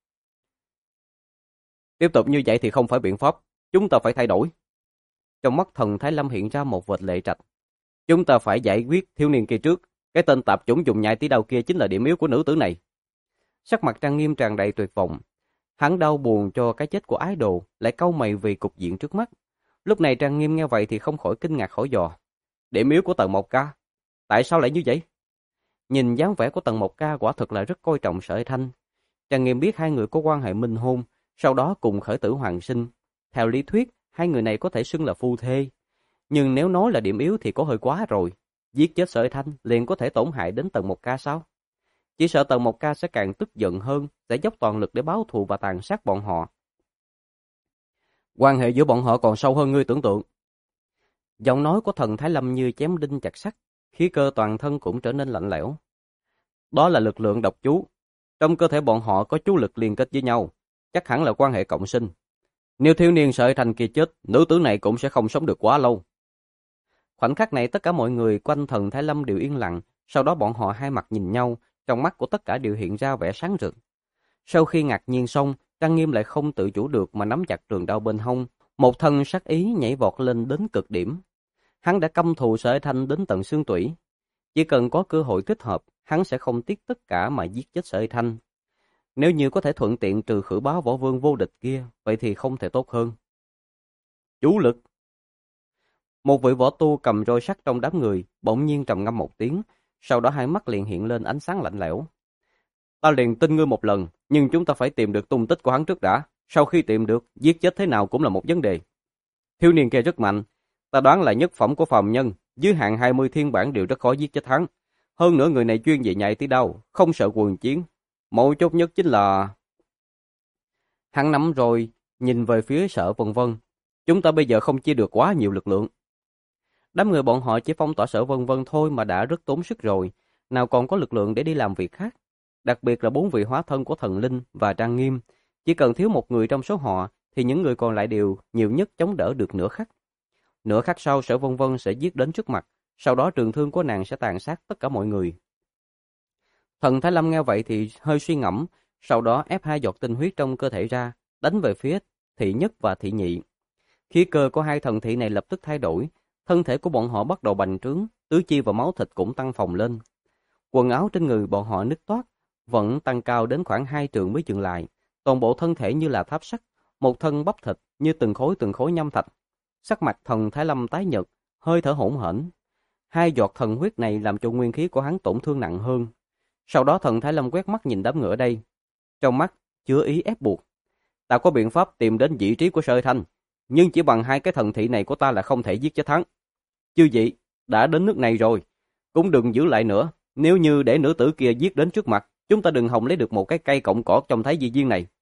Speaker 1: Tiếp tục như vậy thì không phải biện pháp, chúng ta phải thay đổi. Trong mắt thần Thái Lâm hiện ra một vệt lệ trạch. Chúng ta phải giải quyết thiếu niên kia trước, cái tên tạp chủng dùng nhai tí đau kia chính là điểm yếu của nữ tử này. Sắc mặt Trang Nghiêm tràn đầy tuyệt vọng. Hắn đau buồn cho cái chết của ái đồ, lại cau mày vì cục diện trước mắt. Lúc này Trang Nghiêm nghe vậy thì không khỏi kinh ngạc hỏi dò. Điểm yếu của Tần Mộc Ca? Tại sao lại như vậy? Nhìn dáng vẻ của Tần Mộc Ca quả thực là rất coi trọng Sở Thanh. Trang Nghiêm biết hai người có quan hệ minh hôn, sau đó cùng khởi tử hoàn sinh. Theo lý thuyết, hai người này có thể xưng là phu thê. Nhưng nếu nói là điểm yếu thì có hơi quá rồi. Giết chết Sở Thanh liền có thể tổn hại đến Tần Mộc Ca sao? Chỉ sợ Tần Mộc Ca sẽ càng tức giận hơn, sẽ dốc toàn lực để báo thù và tàn sát bọn họ. Quan hệ giữa bọn họ còn sâu hơn ngươi tưởng tượng. Giọng nói của thần Thái Lâm như chém đinh chặt sắt, khí cơ toàn thân cũng trở nên lạnh lẽo. Đó là lực lượng độc chú. Trong cơ thể bọn họ có chú lực liên kết với nhau, chắc hẳn là quan hệ cộng sinh. Nếu thiếu niên Sở Thanh kia chết, nữ tử này cũng sẽ không sống được quá lâu. Khoảnh khắc này tất cả mọi người quanh thần Thái Lâm đều yên lặng, sau đó bọn họ hai mặt nhìn nhau, trong mắt của tất cả đều hiện ra vẻ sáng rực. Sau khi ngạc nhiên xong, Trang Nghiêm lại không tự chủ được mà nắm chặt trường đao bên hông, một thân sát ý nhảy vọt lên đến cực điểm. Hắn đã căm thù Sở Thanh đến tận xương tủy. Chỉ cần có cơ hội thích hợp, hắn sẽ không tiếc tất cả mà giết chết Sở Thanh. Nếu như có thể thuận tiện trừ khử bá võ vương vô địch kia, vậy thì không thể tốt hơn. Chú lực. Một vị võ tu cầm roi sắt trong đám người, bỗng nhiên trầm ngâm một tiếng, sau đó hai mắt liền hiện lên ánh sáng lạnh lẽo. Ta liền tin ngươi một lần, nhưng chúng ta phải tìm được tung tích của hắn trước đã. Sau khi tìm được, giết chết thế nào cũng là một vấn đề. Thiếu niên kia rất mạnh, ta đoán là nhất phẩm của phàm nhân, dưới hạng 20 thiên bản đều rất khó giết chết hắn. Hơn nữa người này chuyên về nhảy tí đau, không sợ quần chiến. Mấu chốt nhất chính là... Hắn nắm rồi, nhìn về phía Sở Vân Vân. Chúng ta bây giờ không chia được quá nhiều lực lượng. Đám người bọn họ chỉ phong tỏa Sở Vân Vân thôi mà đã rất tốn sức rồi, nào còn có lực lượng để đi làm việc khác. Đặc biệt là 4 vị hóa thân của Thần Linh và Trang Nghiêm. Chỉ cần thiếu một người trong số họ, thì những người còn lại đều nhiều nhất chống đỡ được nửa khắc. Nửa khắc sau Sở Vân Vân sẽ giết đến trước mặt, sau đó trường thương của nàng sẽ tàn sát tất cả mọi người. Thần Thái Lâm nghe vậy thì hơi suy ngẫm, sau đó ép 2 giọt tinh huyết trong cơ thể ra, đánh về phía thị nhất và thị nhị. Khí cơ của hai thần thị này lập tức thay đổi, thân thể của bọn họ bắt đầu bành trướng, tứ chi và máu thịt cũng tăng phồng lên. Quần áo trên người bọn họ nứt toác, vẫn tăng cao đến khoảng 2 trượng mới dừng lại. Toàn bộ thân thể như là tháp sắt, một thân bắp thịt như từng khối nhâm thạch. Sắc mặt thần Thái Lâm tái nhợt, hơi thở hổn hển. 2 giọt thần huyết này làm cho nguyên khí của hắn tổn thương nặng hơn. Sau đó thần Thái Lâm quét mắt nhìn đám người ở đây, trong mắt chứa ý ép buộc. Ta có biện pháp tìm đến vị trí của Sở Thanh, nhưng chỉ bằng 2 cái thần thị này của ta là không thể giết chết hắn. Chư vị, đã đến nước này rồi, cũng đừng giữ lại nữa. Nếu như để nữ tử kia giết đến trước mặt, chúng ta đừng hòng lấy được một cái cây cọng cỏ trong Thái Vi Viên này.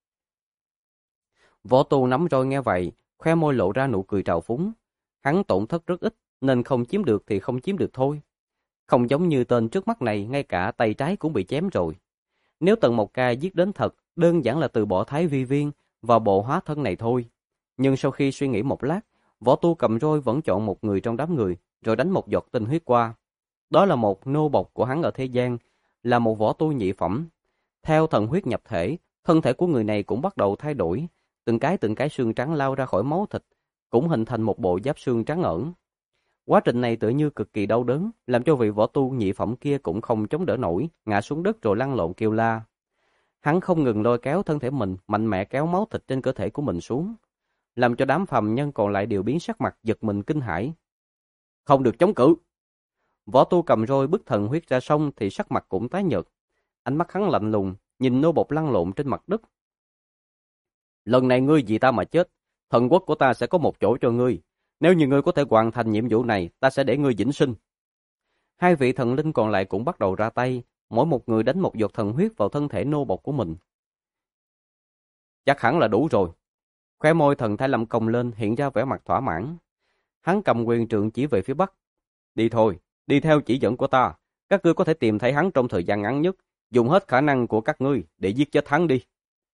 Speaker 1: Võ tu nắm roi nghe vậy, khoe môi lộ ra nụ cười trào phúng. Hắn tổn thất rất ít, nên không chiếm được thì không chiếm được thôi. Không giống như tên trước mắt này, ngay cả tay trái cũng bị chém rồi. Nếu Tần Mộc Ca giết đến thật, đơn giản là từ bỏ Thái Vi Viên và bộ hóa thân này thôi. Nhưng sau khi suy nghĩ một lát, võ tu cầm roi vẫn chọn một người trong đám người, rồi đánh một giọt tinh huyết qua. Đó là một nô bộc của hắn ở thế gian, là một võ tu nhị phẩm. Theo thần huyết nhập thể, thân thể của người này cũng bắt đầu thay đổi, từng cái xương trắng lao ra khỏi máu thịt, cũng hình thành một bộ giáp xương trắng ẩn. Quá trình này tự như cực kỳ đau đớn, làm cho vị võ tu nhị phẩm kia cũng không chống đỡ nổi, ngã xuống đất rồi lăn lộn kêu la. Hắn không ngừng lôi kéo thân thể mình, mạnh mẽ kéo máu thịt trên cơ thể của mình xuống, làm cho đám phàm nhân còn lại đều biến sắc mặt giật mình kinh hãi. Không được chống cự. Võ tu cầm roi bức thần huyết ra xong thì sắc mặt cũng tái nhợt. Ánh mắt hắn lạnh lùng, nhìn nô bộc lăn lộn trên mặt đất. Lần này ngươi vì ta mà chết, thần quốc của ta sẽ có một chỗ cho ngươi. Nếu như ngươi có thể hoàn thành nhiệm vụ này, ta sẽ để ngươi vĩnh sinh. Hai vị thần linh còn lại cũng bắt đầu ra tay, mỗi một người đánh một giọt thần huyết vào thân thể nô bộc của mình. Chắc hẳn là đủ rồi. Khóe môi thần Thái Lâm cong lên, hiện ra vẻ mặt thỏa mãn. Hắn cầm quyền trượng chỉ về phía bắc. Đi thôi, đi theo chỉ dẫn của ta. Các ngươi có thể tìm thấy hắn trong thời gian ngắn nhất, dùng hết khả năng của các ngươi để giết chết hắn đi.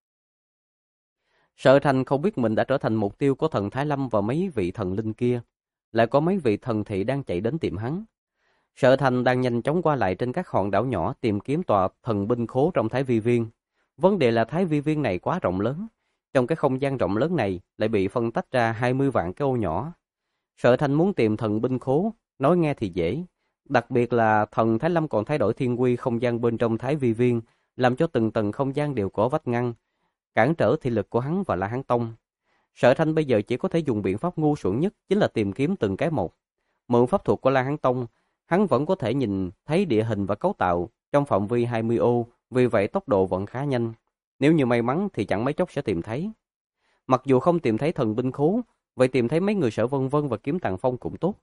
Speaker 1: Sở Thành không biết mình đã trở thành mục tiêu của thần Thái Lâm và mấy vị thần linh kia. Lại có mấy vị thần thị đang chạy đến tìm hắn. Sở Thành đang nhanh chóng qua lại trên các hòn đảo nhỏ tìm kiếm tòa thần binh khố trong Thái Vi Viên. Vấn đề là Thái Vi Viên này quá rộng lớn. Trong cái không gian rộng lớn này lại bị phân tách ra 20 vạn cái ô nhỏ. Sở Thành muốn tìm thần binh khố, nói nghe thì dễ. Đặc biệt là thần Thái Lâm còn thay đổi thiên quy không gian bên trong Thái Vi Viên, làm cho từng tầng không gian đều có vách ngăn, cản trở thị lực của hắn và La Hán Tông. Sở Thanh bây giờ chỉ có thể dùng biện pháp ngu xuẩn nhất, chính là tìm kiếm từng cái một. Mượn pháp thuật của La Hán Tông, hắn vẫn có thể nhìn thấy địa hình và cấu tạo trong phạm vi 20 ô, vì vậy tốc độ vẫn khá nhanh. Nếu như may mắn thì chẳng mấy chốc sẽ tìm thấy. Mặc dù không tìm thấy thần binh khố, vậy tìm thấy mấy người Sở Vân Vân và Kiếm Tàng Phong cũng tốt.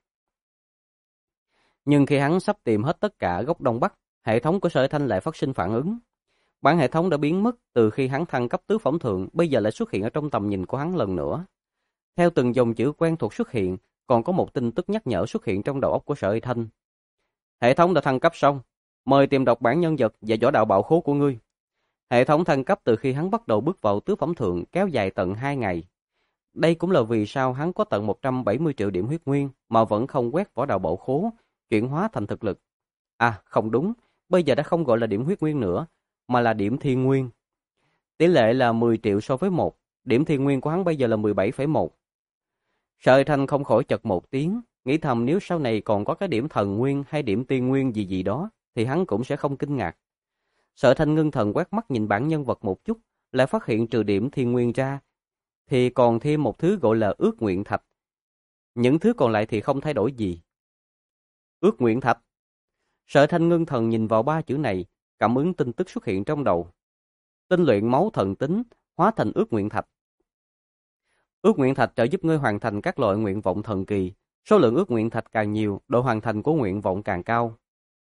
Speaker 1: Nhưng khi hắn sắp tìm hết tất cả góc Đông Bắc, hệ thống của Sở Thanh lại phát sinh phản ứng. Bản hệ thống đã biến mất từ khi hắn thăng cấp tứ phẩm thượng, bây giờ lại xuất hiện ở trong tầm nhìn của hắn lần nữa. Theo từng dòng chữ quen thuộc xuất hiện, còn có một tin tức nhắc nhở xuất hiện trong đầu óc của Sở Thanh. Hệ thống đã thăng cấp xong, mời tìm đọc bản nhân vật và võ đạo bạo khố của ngươi. Hệ thống thăng cấp từ khi hắn bắt đầu bước vào tứ phẩm thượng kéo dài tận 2 ngày. Đây cũng là vì sao hắn có tận 170 triệu điểm huyết nguyên mà vẫn không quét võ đạo bạo khố, chuyển hóa thành thực lực. À, không đúng, bây giờ đã không gọi là điểm huyết nguyên nữa, mà là điểm thiên nguyên. Tỷ lệ là 10 triệu so với 1, điểm thiên nguyên của hắn bây giờ là 17,1. Sở Thanh không khỏi chật một tiếng, nghĩ thầm nếu sau này còn có cái điểm thần nguyên hay điểm tiên nguyên gì gì đó, thì hắn cũng sẽ không kinh ngạc. Sở Thanh ngưng thần quét mắt nhìn bản nhân vật một chút, lại phát hiện trừ điểm thiên nguyên ra, thì còn thêm một thứ gọi là ước nguyện thạch. Những thứ còn lại thì không thay đổi gì. Ước nguyện thạch. Sở Thanh ngưng thần nhìn vào 3 chữ này, cảm ứng tin tức xuất hiện trong đầu. Tinh luyện máu thần tính, hóa thành ước nguyện thạch. Ước nguyện thạch trợ giúp ngươi hoàn thành các loại nguyện vọng thần kỳ. Số lượng ước nguyện thạch càng nhiều, độ hoàn thành của nguyện vọng càng cao.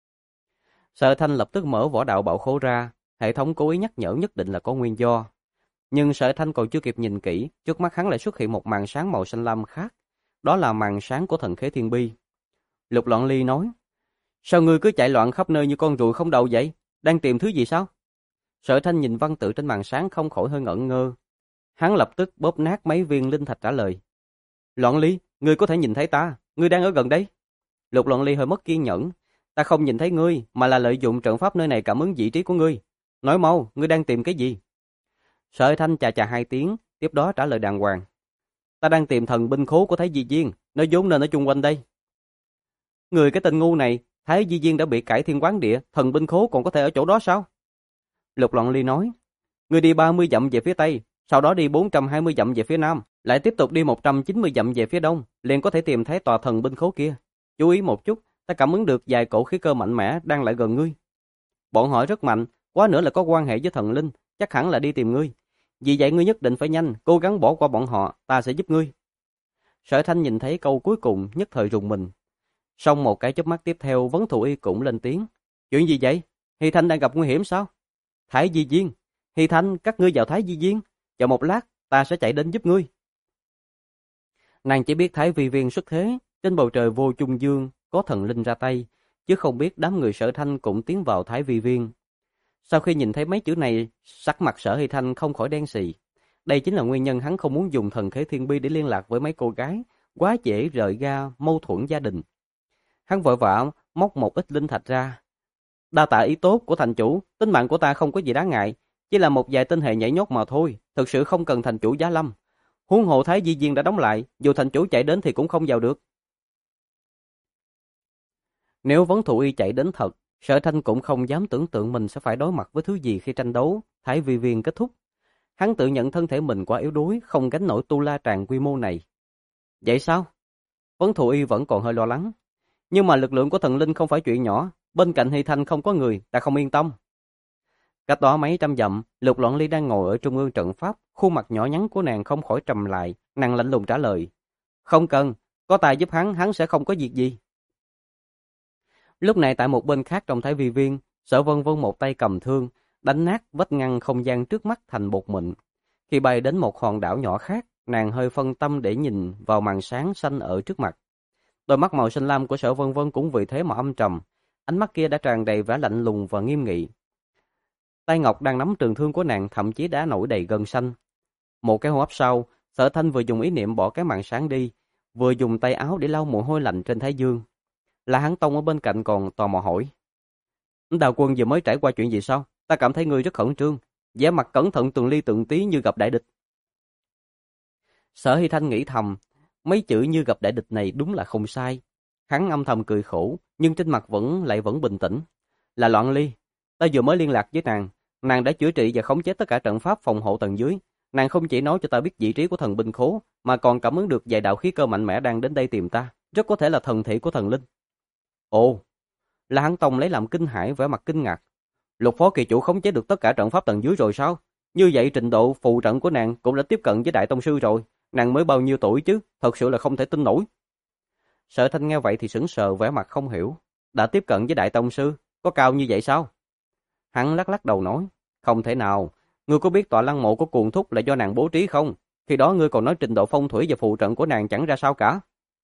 Speaker 1: Sở Thanh lập tức mở võ đạo bảo khố ra, hệ thống cố ý nhắc nhở nhất định là có nguyên do. Nhưng Sở Thanh còn chưa kịp nhìn kỹ, trước mắt hắn lại xuất hiện một màn sáng màu xanh lam khác. Đó là màn sáng của thần khế thiên bi. Lục Loạn Ly nói, sao ngươi cứ chạy loạn khắp nơi như con ruồi không đầu vậy? Đang tìm thứ gì sao? Sở Thanh nhìn văn tự trên màn sáng không khỏi hơi ngẩn ngơ. Hắn lập tức bóp nát mấy viên linh thạch trả lời. Loạn Ly, ngươi có thể nhìn thấy ta, ngươi đang ở gần đây. Lục Loạn Ly hơi mất kiên nhẫn. Ta không nhìn thấy ngươi, mà là lợi dụng trận pháp nơi này cảm ứng vị trí của ngươi. Nói mau, ngươi đang tìm cái gì? Sở Thanh chà chà 2 tiếng, tiếp đó trả lời đàng hoàng. Ta đang tìm thần binh khố của Thái Di Viên, nó vốn nên ở chung quanh đây. Người cái tên ngu này, Thái Di Viên đã bị cải thiên quán địa, thần binh khố còn có thể ở chỗ đó sao? Lục Loạn Ly nói, ngươi đi 30 dặm về phía tây, sau đó đi 420 dặm về phía nam, lại tiếp tục đi 190 dặm về phía đông, liền có thể tìm thấy tòa thần binh khố kia. Chú ý một chút, ta cảm ứng được vài cổ khí cơ mạnh mẽ đang lại gần ngươi. Bọn họ rất mạnh, quá nữa là có quan hệ với thần linh, chắc hẳn là đi tìm ngươi. Vì vậy ngươi nhất định phải nhanh, cố gắng bỏ qua bọn họ, ta sẽ giúp ngươi. Sở Thanh nhìn thấy câu cuối cùng nhất thời rùng mình. Xong một cái chớp mắt tiếp theo, Vấn Thù Y cũng lên tiếng. Chuyện gì vậy? Hy Thanh đang gặp nguy hiểm sao? Thái Di Viên, Hy Thanh, các ngươi vào Thái Di Viên. Chờ một lát, ta sẽ chạy đến giúp ngươi. Nàng chỉ biết Thái Vi Viên xuất thế, trên bầu trời vô trung dương có thần linh ra tay, chứ không biết đám người Sở Thanh cũng tiến vào Thái Vi Viên. Sau khi nhìn thấy mấy chữ này, sắc mặt Sở Hy Thanh không khỏi đen xì. Đây chính là nguyên nhân hắn không muốn dùng thần khế thiên bi để liên lạc với mấy cô gái, quá dễ rời ra mâu thuẫn gia đình. Hắn vội vã móc một ít linh thạch ra. Đa tạ ý tốt của thành chủ, tính mạng của ta không có gì đáng ngại, chỉ là một vài tinh hệ nhảy nhót mà thôi, thực sự không cần thành chủ giá lâm. Huống hộ Thái Di Viên đã đóng lại, dù thành chủ chạy đến thì cũng không vào được. Nếu Vấn Thù Y chạy đến thật, Sở Thanh cũng không dám tưởng tượng mình sẽ phải đối mặt với thứ gì khi tranh đấu Thái Vi Viên kết thúc. Hắn tự nhận thân thể mình quá yếu đuối, không gánh nổi tu la tràng quy mô này. Vậy sao? Vấn Thù Y vẫn còn hơi lo lắng. Nhưng mà lực lượng của thần linh không phải chuyện nhỏ, bên cạnh Hy Thanh không có người, ta không yên tâm. Cách đó mấy trăm dặm, Lục Loan Ly đang ngồi ở trung ương trận pháp, khuôn mặt nhỏ nhắn của nàng không khỏi trầm lại, nàng lạnh lùng trả lời. Không cần, có ta giúp hắn sẽ không có việc gì. Lúc này tại một bên khác trong Thái Vi Viên, Sở Vân Vân một tay cầm thương, đánh nát vách ngăn không gian trước mắt thành bột mịn. Khi bay đến một hòn đảo nhỏ khác, nàng hơi phân tâm để nhìn vào màn sáng xanh ở trước mặt. Đôi mắt màu xanh lam của Sở Vân Vân cũng vì thế mà âm trầm, ánh mắt kia đã tràn đầy vẻ lạnh lùng và nghiêm nghị. Tay ngọc đang nắm trường thương của nàng thậm chí đã nổi đầy gân xanh. Một cái hô hấp sau, Sở Thanh vừa dùng ý niệm bỏ cái màn sáng đi, vừa dùng tay áo để lau mồ hôi lạnh trên thái dương. La Hán Tông ở bên cạnh còn tò mò hỏi. Đào quân vừa mới trải qua chuyện gì sao? Ta cảm thấy ngươi rất khẩn trương, vẻ mặt cẩn thận từng ly từng tí như gặp đại địch. Sở Hy Thanh nghĩ thầm, mấy chữ như gặp đại địch này đúng là không sai. Hắn âm thầm cười khổ, nhưng trên mặt vẫn bình tĩnh. Là Loạn Ly, ta vừa mới liên lạc với nàng đã chữa trị và khống chế tất cả trận pháp phòng hộ tầng dưới. Nàng không chỉ nói cho ta biết vị trí của thần binh khố, mà còn cảm ứng được vài đạo khí cơ mạnh mẽ đang đến đây tìm ta, rất có thể là thần thể của thần linh. Ồ, La Hán Tông lấy làm kinh hãi, vẻ mặt kinh ngạc. Lục phó kỳ chủ khống chế được tất cả trận pháp tầng dưới rồi sao? Như vậy trình độ phù trận của nàng cũng đã tiếp cận với đại tông sư rồi. Nàng mới bao nhiêu tuổi chứ? Thật sự là không thể tin nổi. Sở Thanh nghe vậy thì sững sờ, vẻ mặt không hiểu. Đã tiếp cận với đại tông sư, có cao như vậy sao? Hắn lắc lắc đầu nói, không thể nào. Ngươi có biết tọa lăng mộ của Cuồng Thúc là do nàng bố trí không? Khi đó ngươi còn nói trình độ phong thủy và phù trận của nàng chẳng ra sao cả.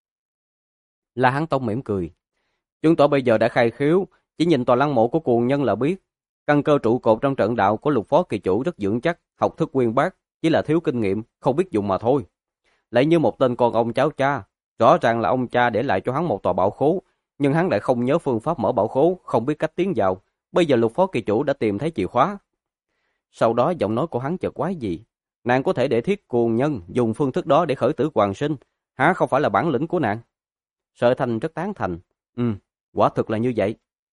Speaker 1: La Hán Tông mỉm cười. Chúng tôi bây giờ đã khai khiếu, chỉ nhìn tòa lăng mộ của cuồng nhân là biết. Căn cơ trụ cột trong trận đạo của Lục phó kỳ chủ rất vững chắc, học thức uyên bác, chỉ là thiếu kinh nghiệm, không biết dùng mà thôi. Lại như một tên con ông cháu cha, rõ ràng là ông cha để lại cho hắn một tòa bảo khố, nhưng hắn lại không nhớ phương pháp mở bảo khố, không biết cách tiến vào. Bây giờ Lục phó kỳ chủ đã tìm thấy chìa khóa. Sau đó giọng nói của hắn chợt quái dị. Nàng có thể để thiết cuồng nhân dùng phương thức đó để khởi tử hoàn sinh, há không phải là bản lĩnh của nàng? Sở Thanh rất tán thành. Quả thực là như vậy.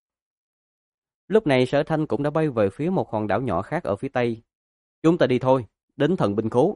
Speaker 1: Lúc này Sở Thanh cũng đã bay về phía một hòn đảo nhỏ khác ở phía tây. Chúng ta đi thôi, đến thần binh khố.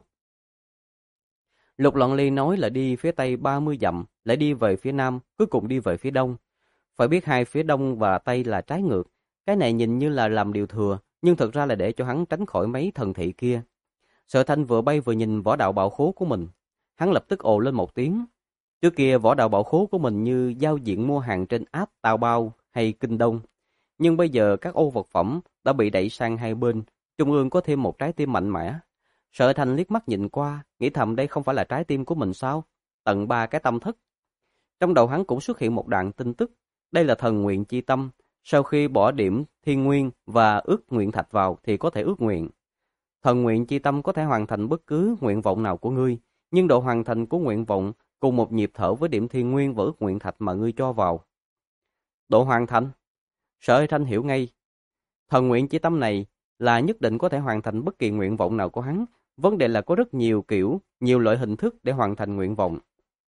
Speaker 1: Lục Loạn Ly nói là đi phía tây 30 dặm, lại đi về phía nam, cuối cùng đi về phía đông. Phải biết hai phía đông và tây là trái ngược. Cái này nhìn như là làm điều thừa, nhưng thực ra là để cho hắn tránh khỏi mấy thần thị kia. Sở Thanh vừa bay vừa nhìn võ đạo bảo khố của mình. Hắn lập tức ồ lên một tiếng. Trước kia võ đạo bảo khố của mình như giao diện mua hàng trên app Tao Bao hay Kinh Đông. Nhưng bây giờ các ô vật phẩm đã bị đẩy sang hai bên, trung ương có thêm một trái tim mạnh mẽ. Sở Thanh liếc mắt nhìn qua, nghĩ thầm đây không phải là trái tim của mình sao? Tận 3 cái tâm thức. Trong đầu hắn cũng xuất hiện một đoạn tin tức. Đây là thần nguyện chi tâm. Sau khi bỏ điểm thiên nguyên và ước nguyện thạch vào thì có thể ước nguyện. Thần nguyện chi tâm có thể hoàn thành bất cứ nguyện vọng nào của ngươi, nhưng độ hoàn thành của nguyện vọng cùng một nhịp thở với điểm thiên nguyên và ước nguyện thạch mà ngươi cho vào. Độ hoàn thành? Sở Thanh hiểu ngay. Thần nguyện chi tâm này là nhất định có thể hoàn thành bất kỳ nguyện vọng nào của hắn. Vấn đề là có rất nhiều kiểu, nhiều loại hình thức để hoàn thành nguyện vọng.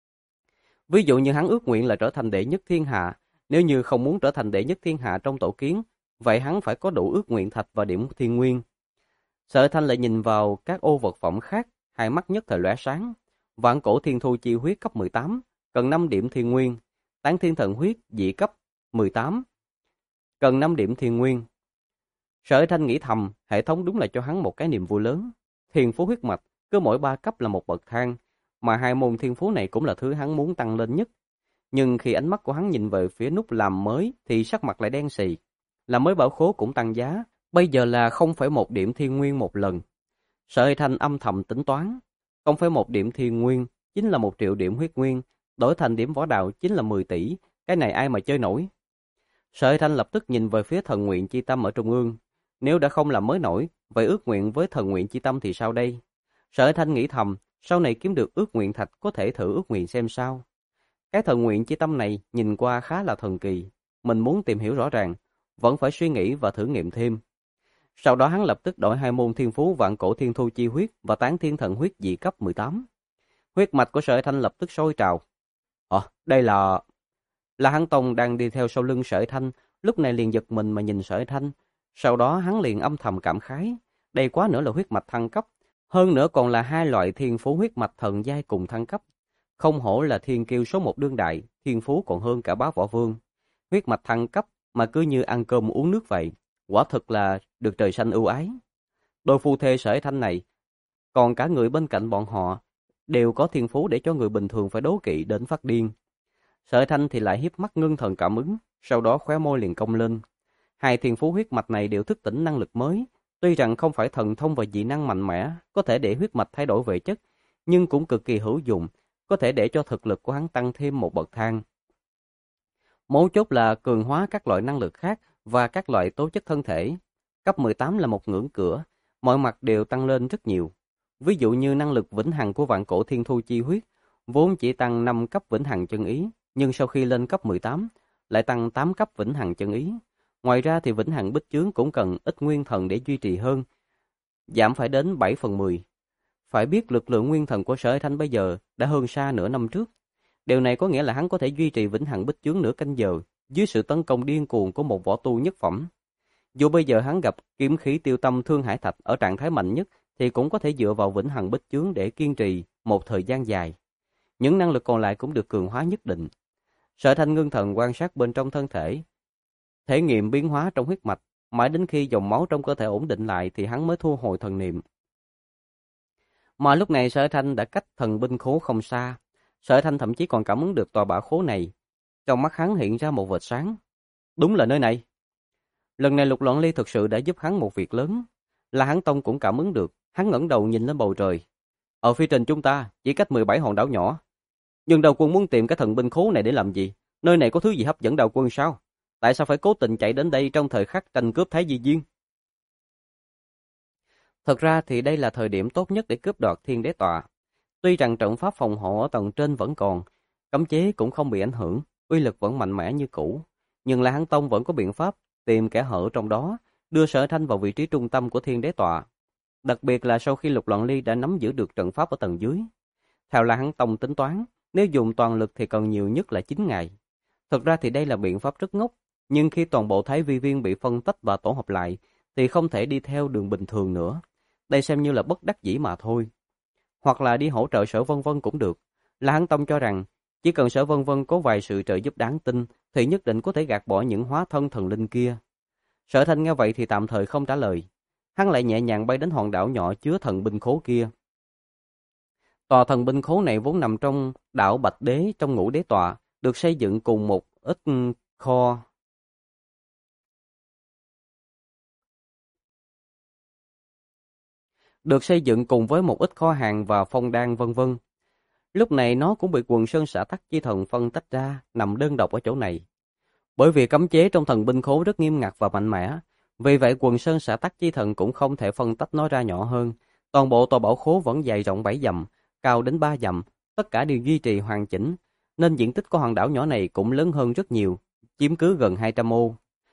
Speaker 1: Ví dụ như hắn ước nguyện là trở thành đệ nhất thiên hạ. Nếu như không muốn trở thành đệ nhất thiên hạ trong tổ kiến, vậy hắn phải có đủ ước nguyện thạch và điểm thiên nguyên. Sở Thanh lại nhìn vào các ô vật phẩm khác, hai mắt nhất thời lóe sáng. Vạn cổ thiên thu chi huyết cấp 18, cần 5 điểm thiên nguyên. Tán thiên thần huyết dị cấp 18, cần 5 điểm thiên nguyên. Sở Thanh nghĩ thầm, hệ thống đúng là cho hắn một cái niềm vui lớn. Thiên phú huyết mạch, cứ mỗi 3 cấp là một bậc thang, mà hai môn thiên phú này cũng là thứ hắn muốn tăng lên nhất. Nhưng khi ánh mắt của hắn nhìn về phía nút làm mới thì sắc mặt lại đen xì. Làm mới bảo khố cũng tăng giá, bây giờ là 0,1 điểm thiên nguyên một lần. Sở Thanh âm thầm tính toán, 0,1 điểm thiên nguyên chính là 1 triệu điểm huyết nguyên, đổi thành điểm võ đạo chính là 10 tỷ, cái này ai mà chơi nổi. Sở Thanh lập tức nhìn về phía thần nguyện chi tâm ở trung ương. Nếu đã không làm mới nổi, vậy ước nguyện với thần nguyện chi tâm thì sao đây? Sở Thanh nghĩ thầm, sau này kiếm được ước nguyện thạch có thể thử ước nguyện xem sao. Cái thần nguyện chi tâm này nhìn qua khá là thần kỳ. Mình muốn tìm hiểu rõ ràng, vẫn phải suy nghĩ và thử nghiệm thêm. Sau đó hắn lập tức đổi hai môn thiên phú vạn cổ thiên thu chi huyết và tán thiên thần huyết dị cấp 18. Huyết mạch của Sở Thanh lập tức sôi trào. Đây là... La Hán Tông đang đi theo sau lưng Sở Thanh, lúc này liền giật mình mà nhìn Sở Thanh. Sau đó hắn liền âm thầm cảm khái. Đây quá nữa là huyết mạch thăng cấp. Hơn nữa còn là hai loại thiên phú huyết mạch thần giai cùng thăng cấp. Không hổ là thiên kiêu số 1 đương đại, thiên phú còn hơn cả bá võ vương. Huyết mạch thăng cấp mà cứ như ăn cơm uống nước vậy. Quả thực là được trời xanh ưu ái. Đôi phu thê Sở Thanh này, còn cả người bên cạnh bọn họ, đều có thiên phú để cho người bình thường phải đố kỵ đến phát điên. Sở Thanh thì lại hiếp mắt ngưng thần cảm ứng, sau đó khóe môi liền cong lên. Hai thiên phú huyết mạch này đều thức tỉnh năng lực mới, tuy rằng không phải thần thông và dị năng mạnh mẽ, có thể để huyết mạch thay đổi về chất, nhưng cũng cực kỳ hữu dụng, có thể để cho thực lực của hắn tăng thêm một bậc thang. Mấu chốt là cường hóa các loại năng lực khác và các loại tố chất thân thể. Cấp 18 là một ngưỡng cửa, mọi mặt đều tăng lên rất nhiều. Ví dụ như năng lực vĩnh hằng của vạn cổ thiên thu chi huyết, vốn chỉ tăng 5 cấp vĩnh hằng chân ý, nhưng sau khi lên cấp 18, lại tăng 8 cấp vĩnh hằng chân ý. Ngoài ra thì vĩnh hằng bích chướng cũng cần ít nguyên thần để duy trì hơn, giảm phải đến 7/10. Phải biết lực lượng nguyên thần của Sở Thanh bây giờ đã hơn xa nửa năm trước. Điều này có nghĩa là hắn có thể duy trì vĩnh hằng bích chướng nửa canh giờ dưới sự tấn công điên cuồng của một võ tu nhất phẩm. Dù bây giờ hắn gặp kiếm khí tiêu tâm thương hải thạch ở trạng thái mạnh nhất thì cũng có thể dựa vào vĩnh hằng bích chướng để kiên trì một thời gian dài. Những năng lực còn lại cũng được cường hóa nhất định. Sở Thanh ngưng thần quan sát bên trong thân thể, thể nghiệm biến hóa trong huyết mạch, mãi đến khi dòng máu trong cơ thể ổn định lại thì hắn mới thu hồi thần niệm. Mà lúc này Sở Thanh đã cách thần binh khố không xa. Sở Thanh thậm chí còn cảm ứng được tòa bảo khố này. Trong mắt hắn hiện ra một vệt sáng. Đúng là nơi này. Lần này Lục Loạn Ly thực sự đã giúp hắn một việc lớn. Là hắn Tông cũng cảm ứng được. Hắn ngẩng đầu nhìn lên bầu trời. Ở phía trên chúng ta chỉ cách 17 hòn đảo nhỏ. Nhưng Đạo Quân muốn tìm cái thần binh khố này để làm gì? Nơi này có thứ gì hấp dẫn Đạo Quân sao? Tại sao phải cố tình chạy đến đây trong thời khắc tranh cướp Thái Di Viên? Thật ra thì đây là thời điểm tốt nhất để cướp đoạt Thiên Đế Tọa. Tuy rằng trận pháp phòng hộ ở tầng trên vẫn còn, cấm chế cũng không bị ảnh hưởng, uy lực vẫn mạnh mẽ như cũ, nhưng La Hán Tông vẫn có biện pháp tìm kẽ hở trong đó, đưa Sở Thanh vào vị trí trung tâm của Thiên Đế Tọa. Đặc biệt là sau khi Lục Loạn Ly đã nắm giữ được trận pháp ở tầng dưới. Theo La Hán Tông tính toán, nếu dùng toàn lực thì cần nhiều nhất là 9 ngày. Thật ra thì đây là biện pháp rất ngốc, nhưng khi toàn bộ Thái Vi Viên bị phân tách và tổ hợp lại, thì không thể đi theo đường bình thường nữa. Đây xem như là bất đắc dĩ mà thôi. Hoặc là đi hỗ trợ Sở Vân Vân cũng được. La Hán Tông cho rằng, chỉ cần Sở Vân Vân có vài sự trợ giúp đáng tin, thì nhất định có thể gạt bỏ những hóa thân thần linh kia. Sở Thanh nghe vậy thì tạm thời không trả lời. Hắn lại nhẹ nhàng bay đến hòn đảo nhỏ chứa thần binh khố kia. Tòa thần binh khố này vốn nằm trong đảo Bạch Đế trong Ngũ Đế Tọa, được xây dựng cùng một ít kho. Được xây dựng cùng với một ít kho hàng và phong đan vân vân. Lúc này nó cũng bị Quần Sơn Xã Tắc Chi Thần phân tách ra, nằm đơn độc ở chỗ này. Bởi vì cấm chế trong thần binh khố rất nghiêm ngặt và mạnh mẽ, vì vậy Quần Sơn Xã Tắc Chi Thần cũng không thể phân tách nó ra nhỏ hơn. Toàn bộ tòa bảo khố vẫn dài rộng 7 dặm, cao đến 3 dặm, tất cả đều duy trì hoàn chỉnh, nên diện tích của hòn đảo nhỏ này cũng lớn hơn rất nhiều, chiếm cứ gần 200 ô.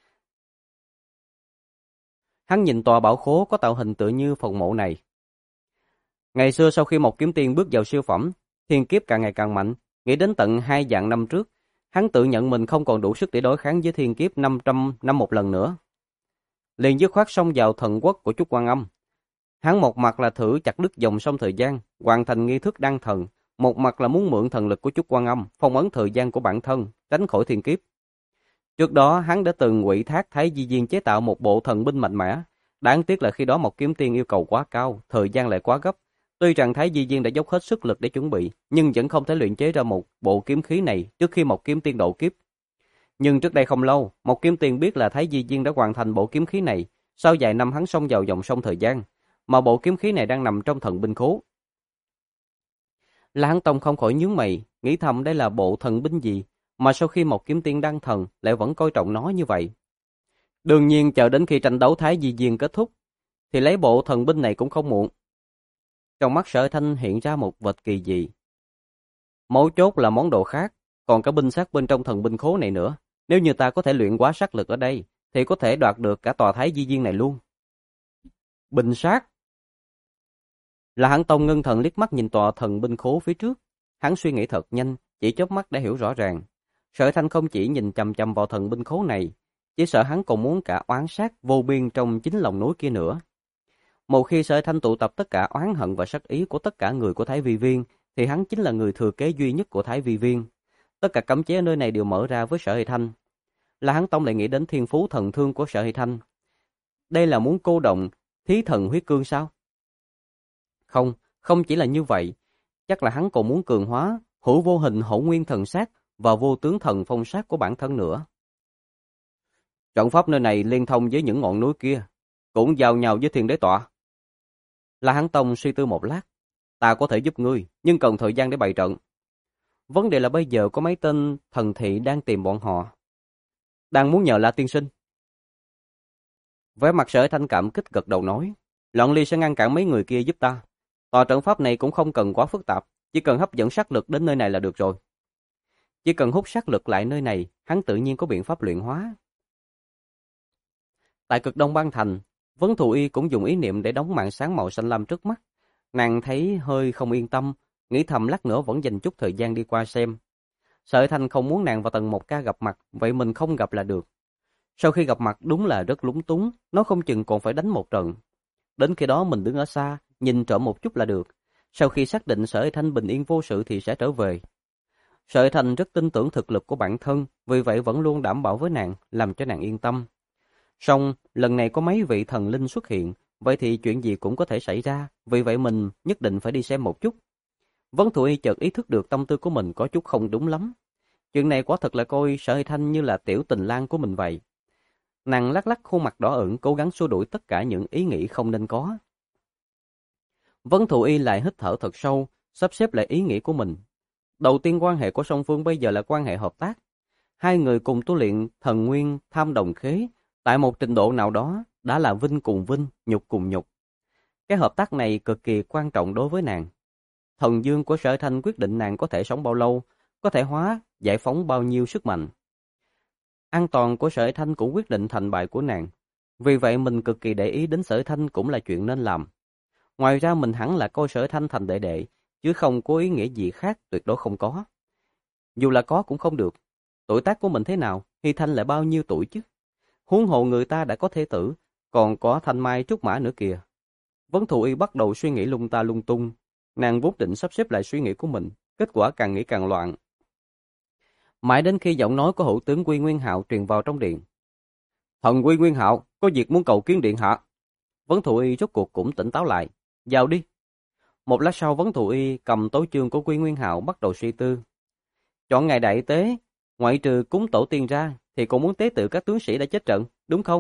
Speaker 1: Hắn nhìn tòa bảo khố có tạo hình tựa như phần mộ này. Ngày xưa sau khi một kiếm tiên bước vào siêu phẩm, thiên kiếp càng ngày càng mạnh, nghĩ đến tận 2 vạn năm trước, hắn tự nhận mình không còn đủ sức để đối kháng với thiên kiếp 500 năm một lần nữa. Liền dứt khoát xông vào thần quốc của Trúc Quan Âm. Hắn một mặt là thử chặt đứt dòng sông thời gian, hoàn thành nghi thức đăng thần, một mặt là muốn mượn thần lực của Trúc Quan Âm, phong ấn thời gian của bản thân, tránh khỏi thiên kiếp. Trước đó hắn đã từng ủy thác Thái Di Viên chế tạo một bộ thần binh mạnh mẽ, đáng tiếc là khi đó một kiếm tiên yêu cầu quá cao, thời gian lại quá gấp. Tuy rằng Thái Di Viên đã dốc hết sức lực để chuẩn bị, nhưng vẫn không thể luyện chế ra một bộ kiếm khí này trước khi một kiếm tiên độ kiếp. Nhưng trước đây không lâu, một kiếm tiên biết là Thái Di Viên đã hoàn thành bộ kiếm khí này, sau vài năm hắn xông vào dòng sông thời gian, mà bộ kiếm khí này đang nằm trong thần binh khố. La Hán Tông không khỏi nhướng mày, nghĩ thầm đây là bộ thần binh gì, mà sau khi một kiếm tiên đăng thần lại vẫn coi trọng nó như vậy. Đương nhiên chờ đến khi tranh đấu Thái Di Viên kết thúc, thì lấy bộ thần binh này cũng không muộn. Trong mắt Sở Thanh hiện ra một vệt kỳ dị. Mấu chốt là món đồ khác, còn cả binh sát bên trong thần binh khố này nữa. Nếu như ta có thể luyện quá sát lực ở đây, thì có thể đoạt được cả tòa Thái Di Viên này luôn. Binh sát? Là Hán Tông ngưng thần liếc mắt nhìn tòa thần binh khố phía trước. Hắn suy nghĩ thật nhanh, chỉ chớp mắt đã hiểu rõ ràng. Sở Thanh không chỉ nhìn chằm chằm vào thần binh khố này, chỉ sợ hắn còn muốn cả oán sát vô biên trong chính lòng núi kia nữa. Một khi Sở Thanh tụ tập tất cả oán hận và sát ý của tất cả người của Thái Vi Viên, thì hắn chính là người thừa kế duy nhất của Thái Vi Viên. Tất cả cấm chế ở nơi này đều mở ra với Sở Hy Thanh. Là Hán Tông lại nghĩ đến thiên phú thần thương của Sở Hy Thanh. Đây là muốn cô động thí thần huyết cương sao? Không, không chỉ là như vậy. Chắc là hắn còn muốn cường hóa hữu vô hình hậu nguyên thần sát và vô tướng thần phong sát của bản thân nữa. Trận pháp nơi này liên thông với những ngọn núi kia, cũng giao nhau với Thiên Đế Tọa. La Hán Tông suy tư một lát. Ta có thể giúp ngươi, nhưng cần thời gian để bày trận. Vấn đề là bây giờ có mấy tên thần thị đang tìm bọn họ. Đang muốn nhờ La tiên sinh. Vẻ mặt Sở Thanh cảm kích gật đầu nói. Loạn Ly sẽ ngăn cản mấy người kia giúp ta. Tòa trận pháp này cũng không cần quá phức tạp, chỉ cần hấp dẫn sát lực đến nơi này là được rồi. Chỉ cần hút sát lực lại nơi này, hắn tự nhiên có biện pháp luyện hóa. Tại Cực Đông Bang Thành, Vấn Thù Y cũng dùng ý niệm để đóng màn sáng màu xanh lam trước mắt. Nàng thấy hơi không yên tâm, nghĩ thầm lát nữa vẫn dành chút thời gian đi qua xem. Sở Thanh không muốn nàng vào tầng 1K gặp mặt, vậy mình không gặp là được. Sau khi gặp mặt đúng là rất lúng túng, nó không chừng còn phải đánh một trận. Đến khi đó mình đứng ở xa, nhìn trộm một chút là được. Sau khi xác định Sở Thanh bình yên vô sự thì sẽ trở về. Sở Thanh rất tin tưởng thực lực của bản thân, vì vậy vẫn luôn đảm bảo với nàng, làm cho nàng yên tâm. Song, lần này có mấy vị thần linh xuất hiện, vậy thì chuyện gì cũng có thể xảy ra, vì vậy mình nhất định phải đi xem một chút. Vấn Thụ Y chợt ý thức được tâm tư của mình có chút không đúng lắm. Chuyện này quả thật là coi Sở Thanh như là tiểu tình lang của mình vậy. Nàng lắc lắc khuôn mặt đỏ ửng cố gắng xua đuổi tất cả những ý nghĩ không nên có. Vấn Thụ Y lại hít thở thật sâu, sắp xếp lại ý nghĩ của mình. Đầu tiên quan hệ của song phương bây giờ là quan hệ hợp tác. Hai người cùng tu luyện thần nguyên tham đồng khế, tại một trình độ nào đó đã là vinh cùng vinh, nhục cùng nhục. Cái hợp tác này cực kỳ quan trọng đối với nàng. Thần dương của Sở Thanh quyết định nàng có thể sống bao lâu, có thể hóa, giải phóng bao nhiêu sức mạnh. An toàn của Sở Thanh cũng quyết định thành bại của nàng. Vì vậy mình cực kỳ để ý đến Sở Thanh cũng là chuyện nên làm. Ngoài ra mình hẳn là coi Sở Thanh thành đệ đệ, chứ không có ý nghĩa gì khác, tuyệt đối không có. Dù là có cũng không được. Tuổi tác của mình thế nào, Hy Thanh lại bao nhiêu tuổi chứ? Huống hồ người ta đã có thê tử, còn có Thanh Mai Trúc Mã nữa kìa. Vấn Thụ Y bắt đầu suy nghĩ lung ta lung tung. Nàng vốn định sắp xếp lại suy nghĩ của mình, kết quả càng nghĩ càng loạn. Mãi đến khi giọng nói của hữu tướng Quy Nguyên Hạo truyền vào trong điện. Thần Quy Nguyên Hạo, có việc muốn cầu kiến điện hạ. Vấn Thụ Y rốt cuộc cũng tỉnh táo lại. Vào đi. Một lát sau Vấn Thụ Y cầm tấu chương của Quy Nguyên Hạo bắt đầu suy tư. Chọn ngày đại tế, ngoại trừ cúng tổ tiên ra, thì cũng muốn tế tự các tướng sĩ đã chết trận, đúng không?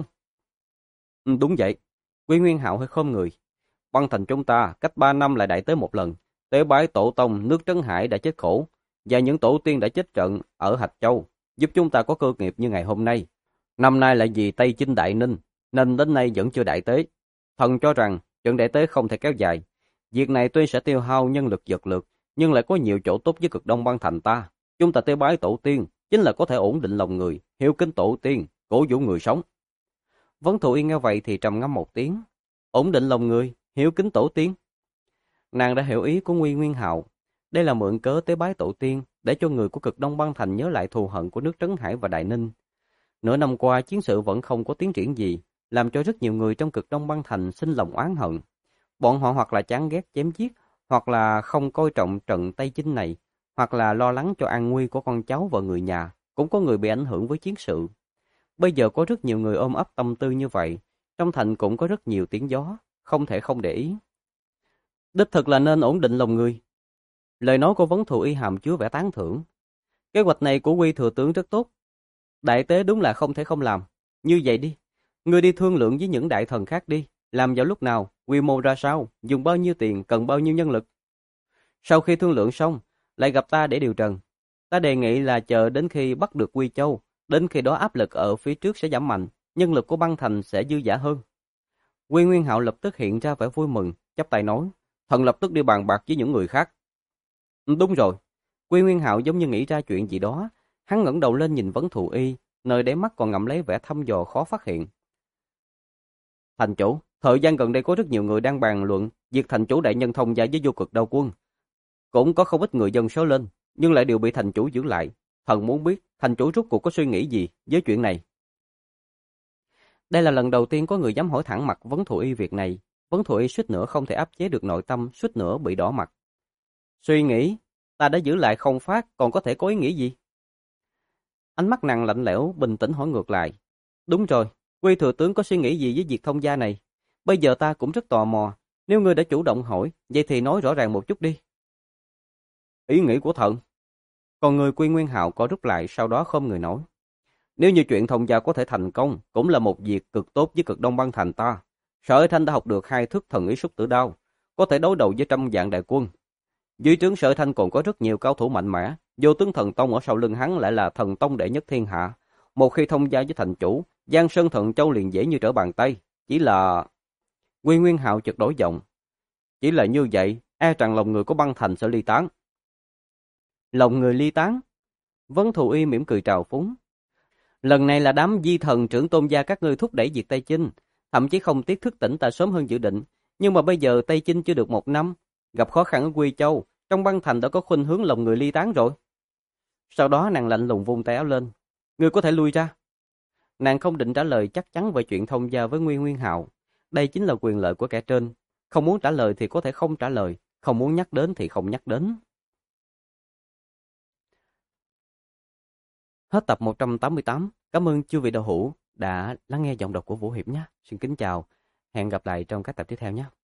Speaker 1: Đúng vậy. Quy Nguyên Hạo hơi khom người. Băng thành chúng ta cách 3 năm lại đại tế một lần, tế bái tổ tông nước Trấn Hải đã chết khổ, và những tổ tiên đã chết trận ở Hạch Châu, giúp chúng ta có cơ nghiệp như ngày hôm nay. Năm nay lại vì Tây Chinh Đại Ninh, nên đến nay vẫn chưa đại tế. Thần cho rằng trận đại tế không thể kéo dài. Việc này tuy sẽ tiêu hao nhân lực vật lực, nhưng lại có nhiều chỗ tốt với Cực Đông Bang Thành ta. Chúng ta tế bái tổ tiên, chính là có thể ổn định lòng người, hiếu kính tổ tiên, cổ vũ người sống. Vấn Thụ Y nghe vậy thì trầm ngâm một tiếng. Ổn định lòng người, hiếu kính tổ tiên. Nàng đã hiểu ý của Nguyên Hạo. Đây là mượn cớ tế bái tổ tiên, để cho người của Cực Đông Bang Thành nhớ lại thù hận của nước Trấn Hải và Đại Ninh. Nửa năm qua chiến sự vẫn không có tiến triển gì, làm cho rất nhiều người trong Cực Đông Bang Thành sinh lòng oán hận. Bọn họ hoặc là chán ghét chém giết, hoặc là không coi trọng trận Tây Chinh này, hoặc là lo lắng cho an nguy của con cháu và người nhà, cũng có người bị ảnh hưởng với chiến sự. Bây giờ có rất nhiều người ôm ấp tâm tư như vậy, trong thành cũng có rất nhiều tiếng gió, không thể không để ý. Đích thực là nên ổn định lòng người. Lời nói của Vấn Thụ Y hàm chứa vẻ tán thưởng. Kế hoạch này của Quy thừa tướng rất tốt. Đại tế đúng là không thể không làm. Như vậy đi, ngươi đi thương lượng với những đại thần khác đi, làm vào lúc nào, quy mô ra sao, dùng bao nhiêu tiền, cần bao nhiêu nhân lực. Sau khi thương lượng xong, lại gặp ta để điều trần. Ta đề nghị là chờ đến khi bắt được Quy Châu, đến khi đó áp lực ở phía trước sẽ giảm mạnh, nhân lực của băng thành sẽ dư dả hơn. Quy Nguyên Hạo lập tức hiện ra vẻ vui mừng, chắp tay nói, thần lập tức đi bàn bạc với những người khác. Đúng rồi. Quy Nguyên Hạo giống như nghĩ ra chuyện gì đó, hắn ngẩng đầu lên nhìn Vấn Thụ Y, nơi đáy mắt còn ngậm lấy vẻ thăm dò khó phát hiện. Thành chủ, thời gian gần đây có rất nhiều người đang bàn luận việc thành chủ đại nhân thông gia với Vô Cực Đao Quân. Cũng có không ít người dân sớ lên, nhưng lại đều bị thành chủ giữ lại. Thần muốn biết thành chủ rốt cuộc có suy nghĩ gì với chuyện này. Đây là lần đầu tiên có người dám hỏi thẳng mặt Vấn Thụ Y việc này. Vấn Thụ Y suýt nữa không thể áp chế được nội tâm, suýt nữa bị đỏ mặt. Suy nghĩ, ta đã giữ lại không phát, còn có thể có ý nghĩ gì? Ánh mắt nàng lạnh lẽo, bình tĩnh hỏi ngược lại. Đúng rồi, Quy thừa tướng có suy nghĩ gì với việc thông gia này? Bây giờ ta cũng rất tò mò. Nếu ngươi đã chủ động hỏi, vậy thì nói rõ ràng một chút đi. Ý nghĩ của thần. Còn người Quy Nguyên Hạo có rút lại, sau đó không người nói. Nếu như chuyện thông gia có thể thành công, cũng là một việc cực tốt với cực Đông Băng Thành ta. Sở Thanh đã học được 2 thức thần ý xúc tử đao, có thể đối đầu với trăm vạn đại quân. Dưới trướng Sở Thanh còn có rất nhiều cao thủ mạnh mẽ, Vô Tướng Thần Tông ở sau lưng hắn lại là thần tông đệ nhất thiên hạ. Một khi thông gia với thành chủ, Giang Sơn Thần Châu liền dễ như trở bàn tay. Chỉ là... Quy Nguyên Hạo chợt đổi giọng. Chỉ là như vậy, e rằng lòng người của băng thành sẽ ly tán. Lòng người ly tán? Vấn Thù Y mỉm cười trào phúng. Lần này là đám di thần trưởng tôn gia các ngươi thúc đẩy việc Tây Chinh, thậm chí không tiếc thức tỉnh ta sớm hơn dự định. Nhưng mà bây giờ Tây Chinh chưa được 1 năm, gặp khó khăn ở Quy Châu, trong băng thành đã có khuynh hướng lòng người ly tán rồi. Sau đó nàng lạnh lùng vung tay áo lên. Ngươi có thể lui ra. Nàng không định trả lời chắc chắn về chuyện thông gia với Nguyên Hạo. Đây chính là quyền lợi của kẻ trên. Không muốn trả lời thì có thể không trả lời, không muốn nhắc đến thì không nhắc đến. Hết tập 188. Cảm ơn chư vị đạo hữu đã lắng nghe giọng đọc của Vũ Hiệp nhé. Xin kính chào. Hẹn gặp lại trong các tập tiếp theo nhé.